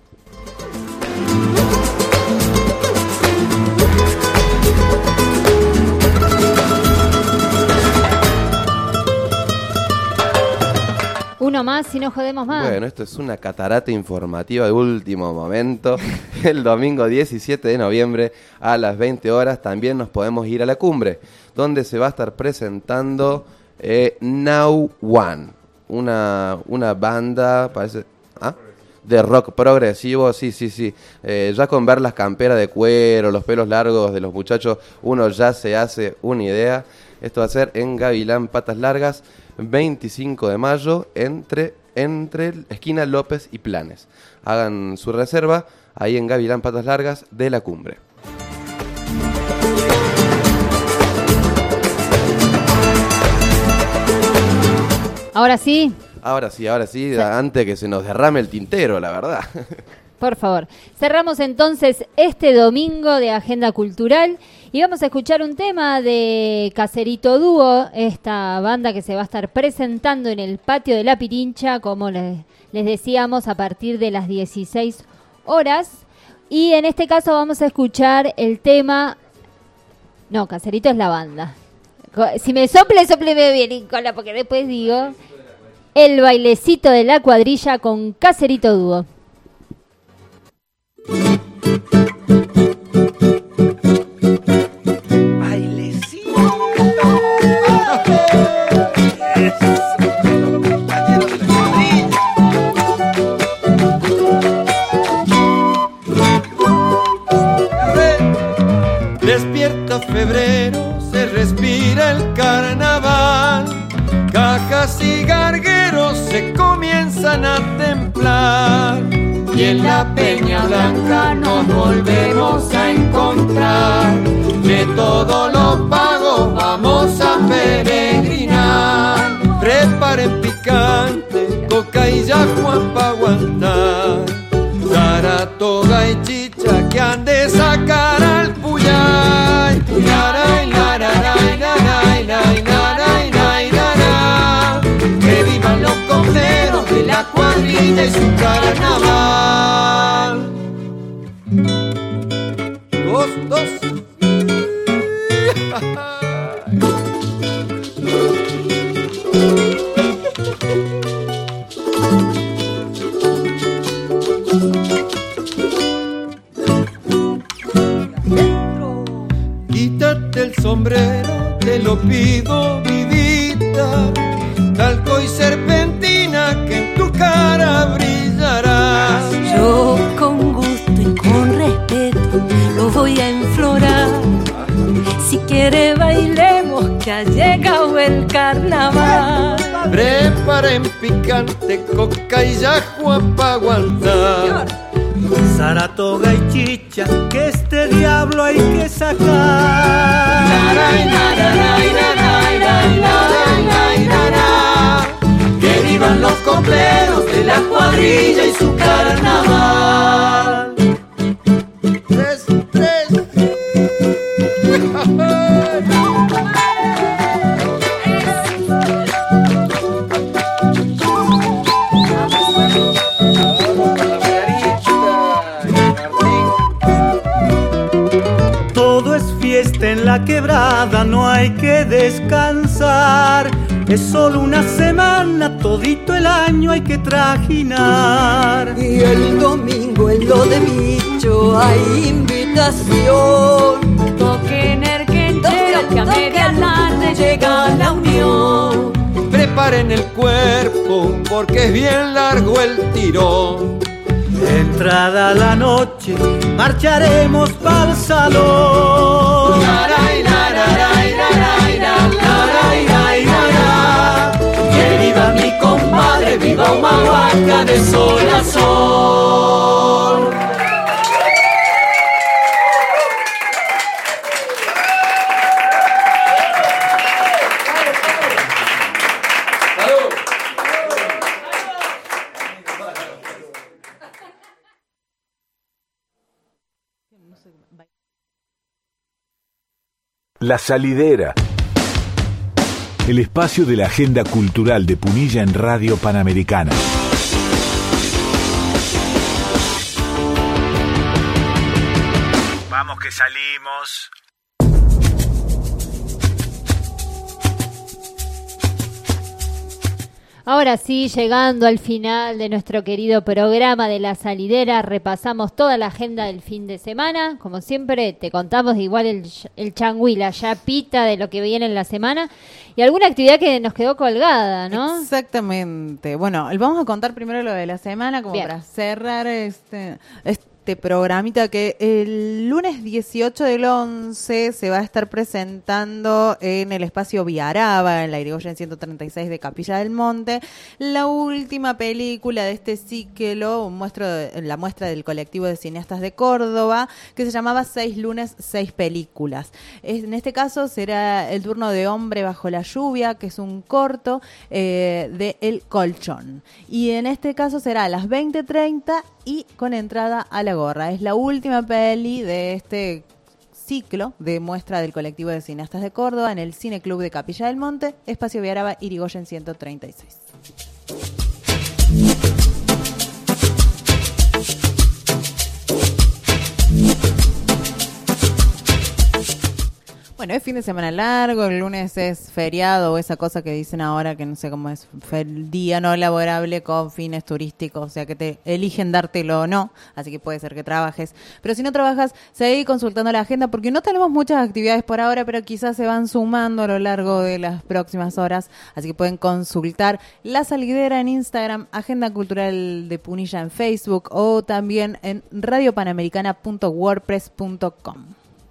Uno más, si no jodemos más. Bueno, esto es una catarata informativa de último momento. El domingo diecisiete de noviembre a las veinte horas también nos podemos ir a la cumbre, donde se va a estar presentando eh, Now One, una, una banda, parece, ¿ah? de rock progresivo, sí, sí, sí. Eh, ya con ver las camperas de cuero, los pelos largos de los muchachos, uno ya se hace una idea. Esto va a ser en Gavilán Patas Largas, veinticinco de mayo, entre, entre esquina López y Planes. Hagan su reserva ahí en Gavilán Patas Largas de la cumbre. Ahora sí. Ahora sí, ahora sí, sí, antes que se nos derrame el tintero, la verdad. Por favor. Cerramos entonces este domingo de Agenda Cultural y vamos a escuchar un tema de Caserito Dúo, esta banda que se va a estar presentando en el patio de La Pirincha, como les, les decíamos, a partir de las dieciséis horas. Y en este caso vamos a escuchar el tema... No, Caserito es la banda. Si me sople, sopleme bien, Nicola, porque después digo... El bailecito de la cuadrilla con Caserito Dúo. Despierta febrero, se respira el carnaval. Cajas y gargueros se comienzan a templar y en la Peña Blanca nos volvemos a encontrar. De todos los pagos vamos a peregrinar. Preparen picante, coca y yaguán pa' aguantar. Saratoga y chicha que han de sacar al puyay. Laray, lararay, laray, laray, laray, laray. Que vivan los comeros de la cuadrilla y su carnaval. Dos, dos. Quítate el sombrero, te lo pido, vidita. Talco y serpentina que en tu cara brillarás. Yo con gusto y con respeto lo voy a enflorar. Si quiere bailemos que ha llegado el carnaval. Preparen picante, coca y yaguán pa' aguantar. Saratoga y chicha, que este diablo hay que sacar. Laray, laray, laray, laray, laray, laray. Que vivan los copleros de la cuadrilla y su carnaval. Tres, tres. Todo es fiesta en la quebrada, no hay que descansar. Es solo una semana, todito el año hay que trajinar. Y el domingo en lo de bicho hay invitación. Toquen el quenchero que a media tarde llega la unión. Preparen el cuerpo porque es bien largo el tirón. Entrada la noche, marcharemos pa'l salón. Laray, lararay, laray, laray, laray, laray. Que viva mi compadre, viva Humahuaca de sol a sol. La Salidera. El espacio de la agenda cultural de Punilla en Radio Panamericana. Vamos que salimos. Ahora sí, llegando al final de nuestro querido programa de La Salidera, repasamos toda la agenda del fin de semana. Como siempre, te contamos igual el, el changüí, la yapita de lo que viene en la semana y alguna actividad que nos quedó colgada, ¿no? Exactamente. Bueno, vamos a contar primero lo de la semana, como Bien. para cerrar este... este Este programita que el lunes dieciocho del once se va a estar presentando en el espacio Viaraba, en la Irigoyen ciento treinta y seis de Capilla del Monte, la última película de este ciclo, un muestro de, la muestra del colectivo de cineastas de Córdoba, que se llamaba Seis lunes, seis películas. En este caso será el turno de Hombre bajo la lluvia, que es un corto eh, de El Colchón. Y en este caso será a las veinte treinta y con entrada a la gorra. Es la última peli de este ciclo de muestra del colectivo de cineastas de Córdoba en el Cine Club de Capilla del Monte, Espacio Viaraba, Irigoyen ciento treinta y seis. Bueno, es fin de semana largo, el lunes es feriado o esa cosa que dicen ahora que no sé cómo es, el día no laborable con fines turísticos, o sea que te eligen dártelo o no, así que puede ser que trabajes. Pero si no trabajas, seguí consultando la agenda porque no tenemos muchas actividades por ahora, pero quizás se van sumando a lo largo de las próximas horas, así que pueden consultar La Salidera en Instagram, Agenda Cultural de Punilla en Facebook o también en radio panamericana punto wordpress punto com.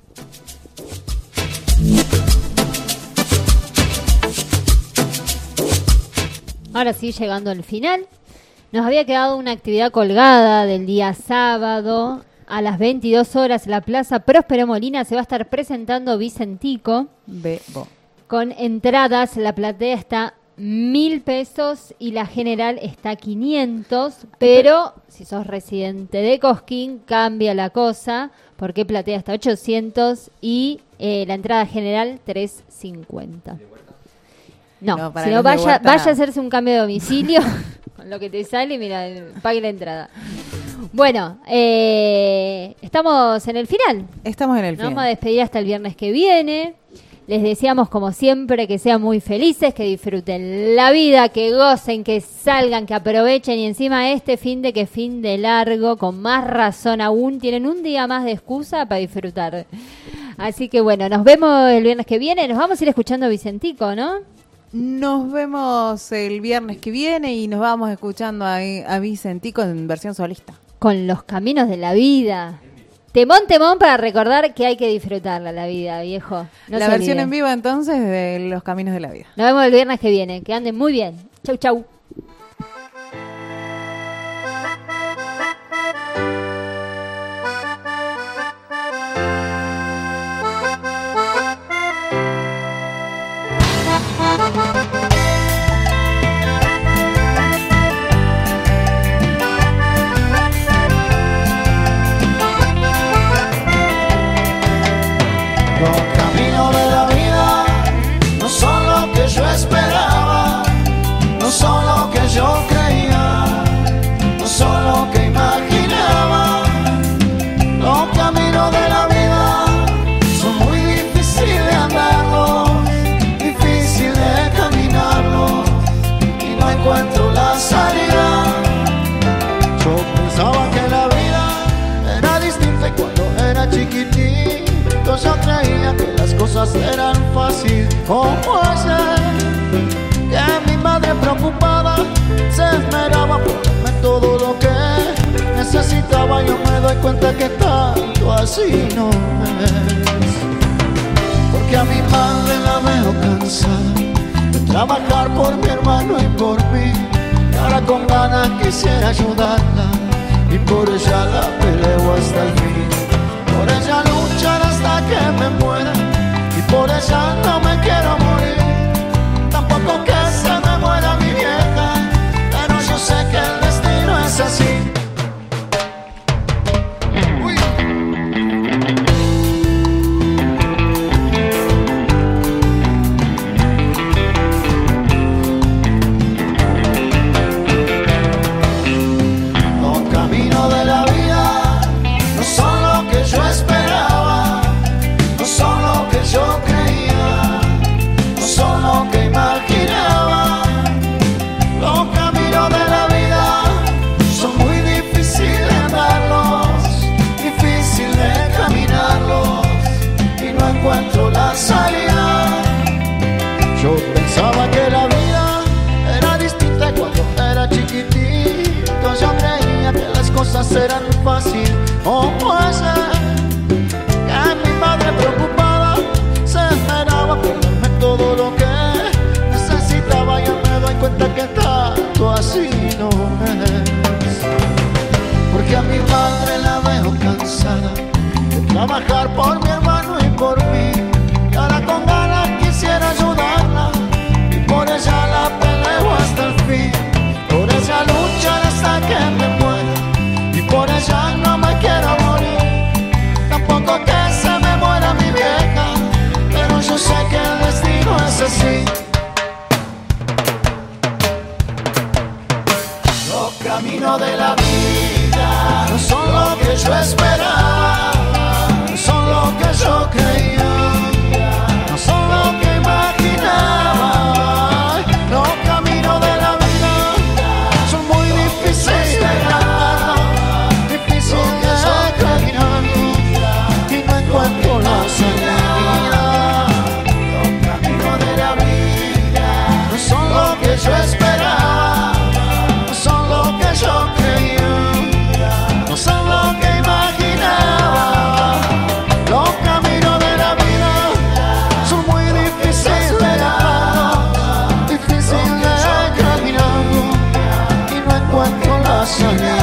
Ahora sí, llegando al final, nos había quedado una actividad colgada del día sábado. A las veintidós horas en la Plaza Próspero Molina se va a estar presentando Vicentico. Bebo. Con entradas, la platea está mil pesos y la general está quinientos, pero si sos residente de Cosquín cambia la cosa, porque platea está ochocientos y eh, la entrada general trescientos cincuenta. No, no si no vaya, vaya a hacerse un cambio de domicilio con lo que te sale, mira, pague la entrada. Bueno, eh, estamos en el final. Estamos en el Nos final. vamos a despedir hasta el viernes que viene. Les deseamos, como siempre, que sean muy felices, que disfruten la vida, que gocen, que salgan, que aprovechen. Y encima este fin de que fin de largo, con más razón aún, tienen un día más de excusa para disfrutar. Así que bueno, nos vemos el viernes que viene. Nos vamos a ir escuchando a Vicentico, ¿no? Nos vemos el viernes que viene y nos vamos escuchando a, a Vicentico en versión solista. Con Los Caminos de la Vida. Temón, temón para recordar que hay que disfrutarla la vida, viejo. No la se versión olvide. en vivo entonces de Los Caminos de la Vida. Nos vemos el viernes que viene. Que anden muy bien. Chau, chau. Los caminos de la vida no son lo que yo esperaba, no son lo que yo creía, no son lo que imaginaba. Los caminos de la vida son muy difíciles de andarlos, difícil de caminarlos y no encuentro la salida. Yo pensaba que la vida era distinta y cuando era chiquitito yo creía que las cosas eran fáciles. ¿Cómo hacer que mi madre preocupada se esmeraba por darme todo lo que necesitaba? cuenta que tanto así no me ves. Porque a mi madre la veo cansada de trabajar por mi hermano y por mí. Y ahora con ganas quisiera ayudarla y por ella la peleo hasta el fin. Por ella luchar hasta que me muera y por ella no me quiero morir. Tampoco que se me muera mi vieja, pero yo sé que el destino es así. Uy. Los caminos de la vida no son lo que yo esperaba, no son lo que yo creía, no son lo que imaginaba. Los caminos de la vida son muy difíciles de andarlos, difíciles de caminarlos, y no encuentro la salida. Yo pensaba que la vida era distinta cuando era chiquitito. Yo creía que las cosas eran fáciles. ¿Cómo puede ser que mi madre preocupada se esmeraba por darme todo lo que necesitaba? Ya me doy cuenta que tanto así no es. Porque a mi madre la veo cansada de trabajar por mi hermano y por mí. Y ahora con ganas quisiera ayudarla y por ella la peleo hasta el fin. Por ella luchar hasta que me muera y por ella no me quiero morir. Tampoco que se me muera mi vieja, pero yo sé que el destino es así. Los caminos de la vida no son lo que yo esperaba, no son lo que yo creía, no son lo que imaginaba. Los caminos de la vida son muy difíciles de andar, difíciles de caminar, y no encuentro la salida. Los caminos de la vida no son lo que yo esperaba, no son lo que yo creía, no son lo que imaginaba. Los caminos de la vida son muy difíciles de andar, difíciles de caminar, y no encuentro la salida.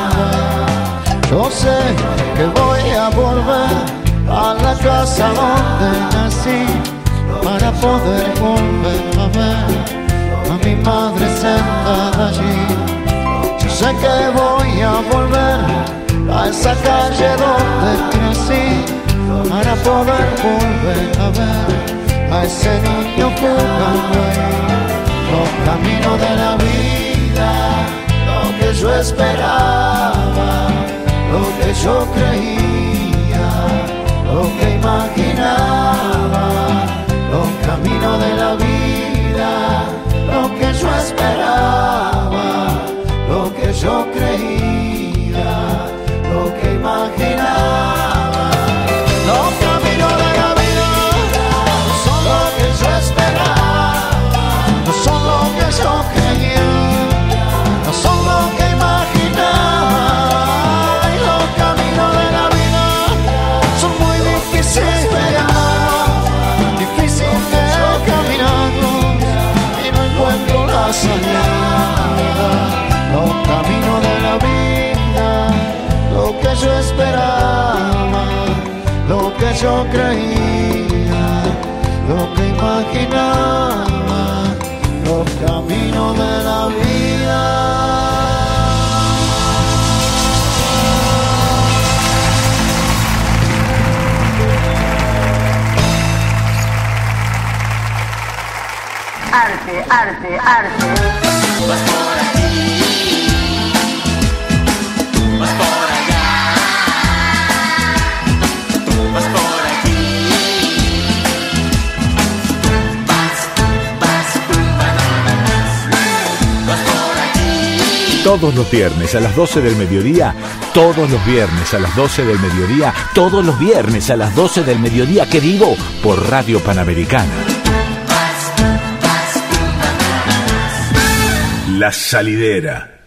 Yo sé que voy a volver a la casa donde nací para poder volver a ver a mi madre sentada allí. Yo sé que voy a volver a esa calle donde crecí para poder volver a ver a ese niño jugando ahí. Los caminos de la vida, lo que yo esperaba, lo que yo creía, lo que imaginaba. Los caminos de la vida, lo que yo esperaba, lo que yo creía, lo que imaginaba. Los caminos de la vida no son lo que yo esperaba, no son lo que yo creía, no son lo que imaginaba. Y los caminos de la vida son muy difíciles de andar, difíciles de caminar, y no encuentro la salida. Los caminos de la vida, lo que yo esperaba, lo que yo creía, lo que imaginaba. Los caminos de la vida. Arte, arte, arte. Vas por aquí, vas por allá, vas por aquí, vas, vas, vas por aquí. Todos los viernes a las doce del mediodía, todos los viernes a las doce del mediodía, todos los viernes a las doce del mediodía, ¿qué digo? Por Radio Panamericana. La Salidera.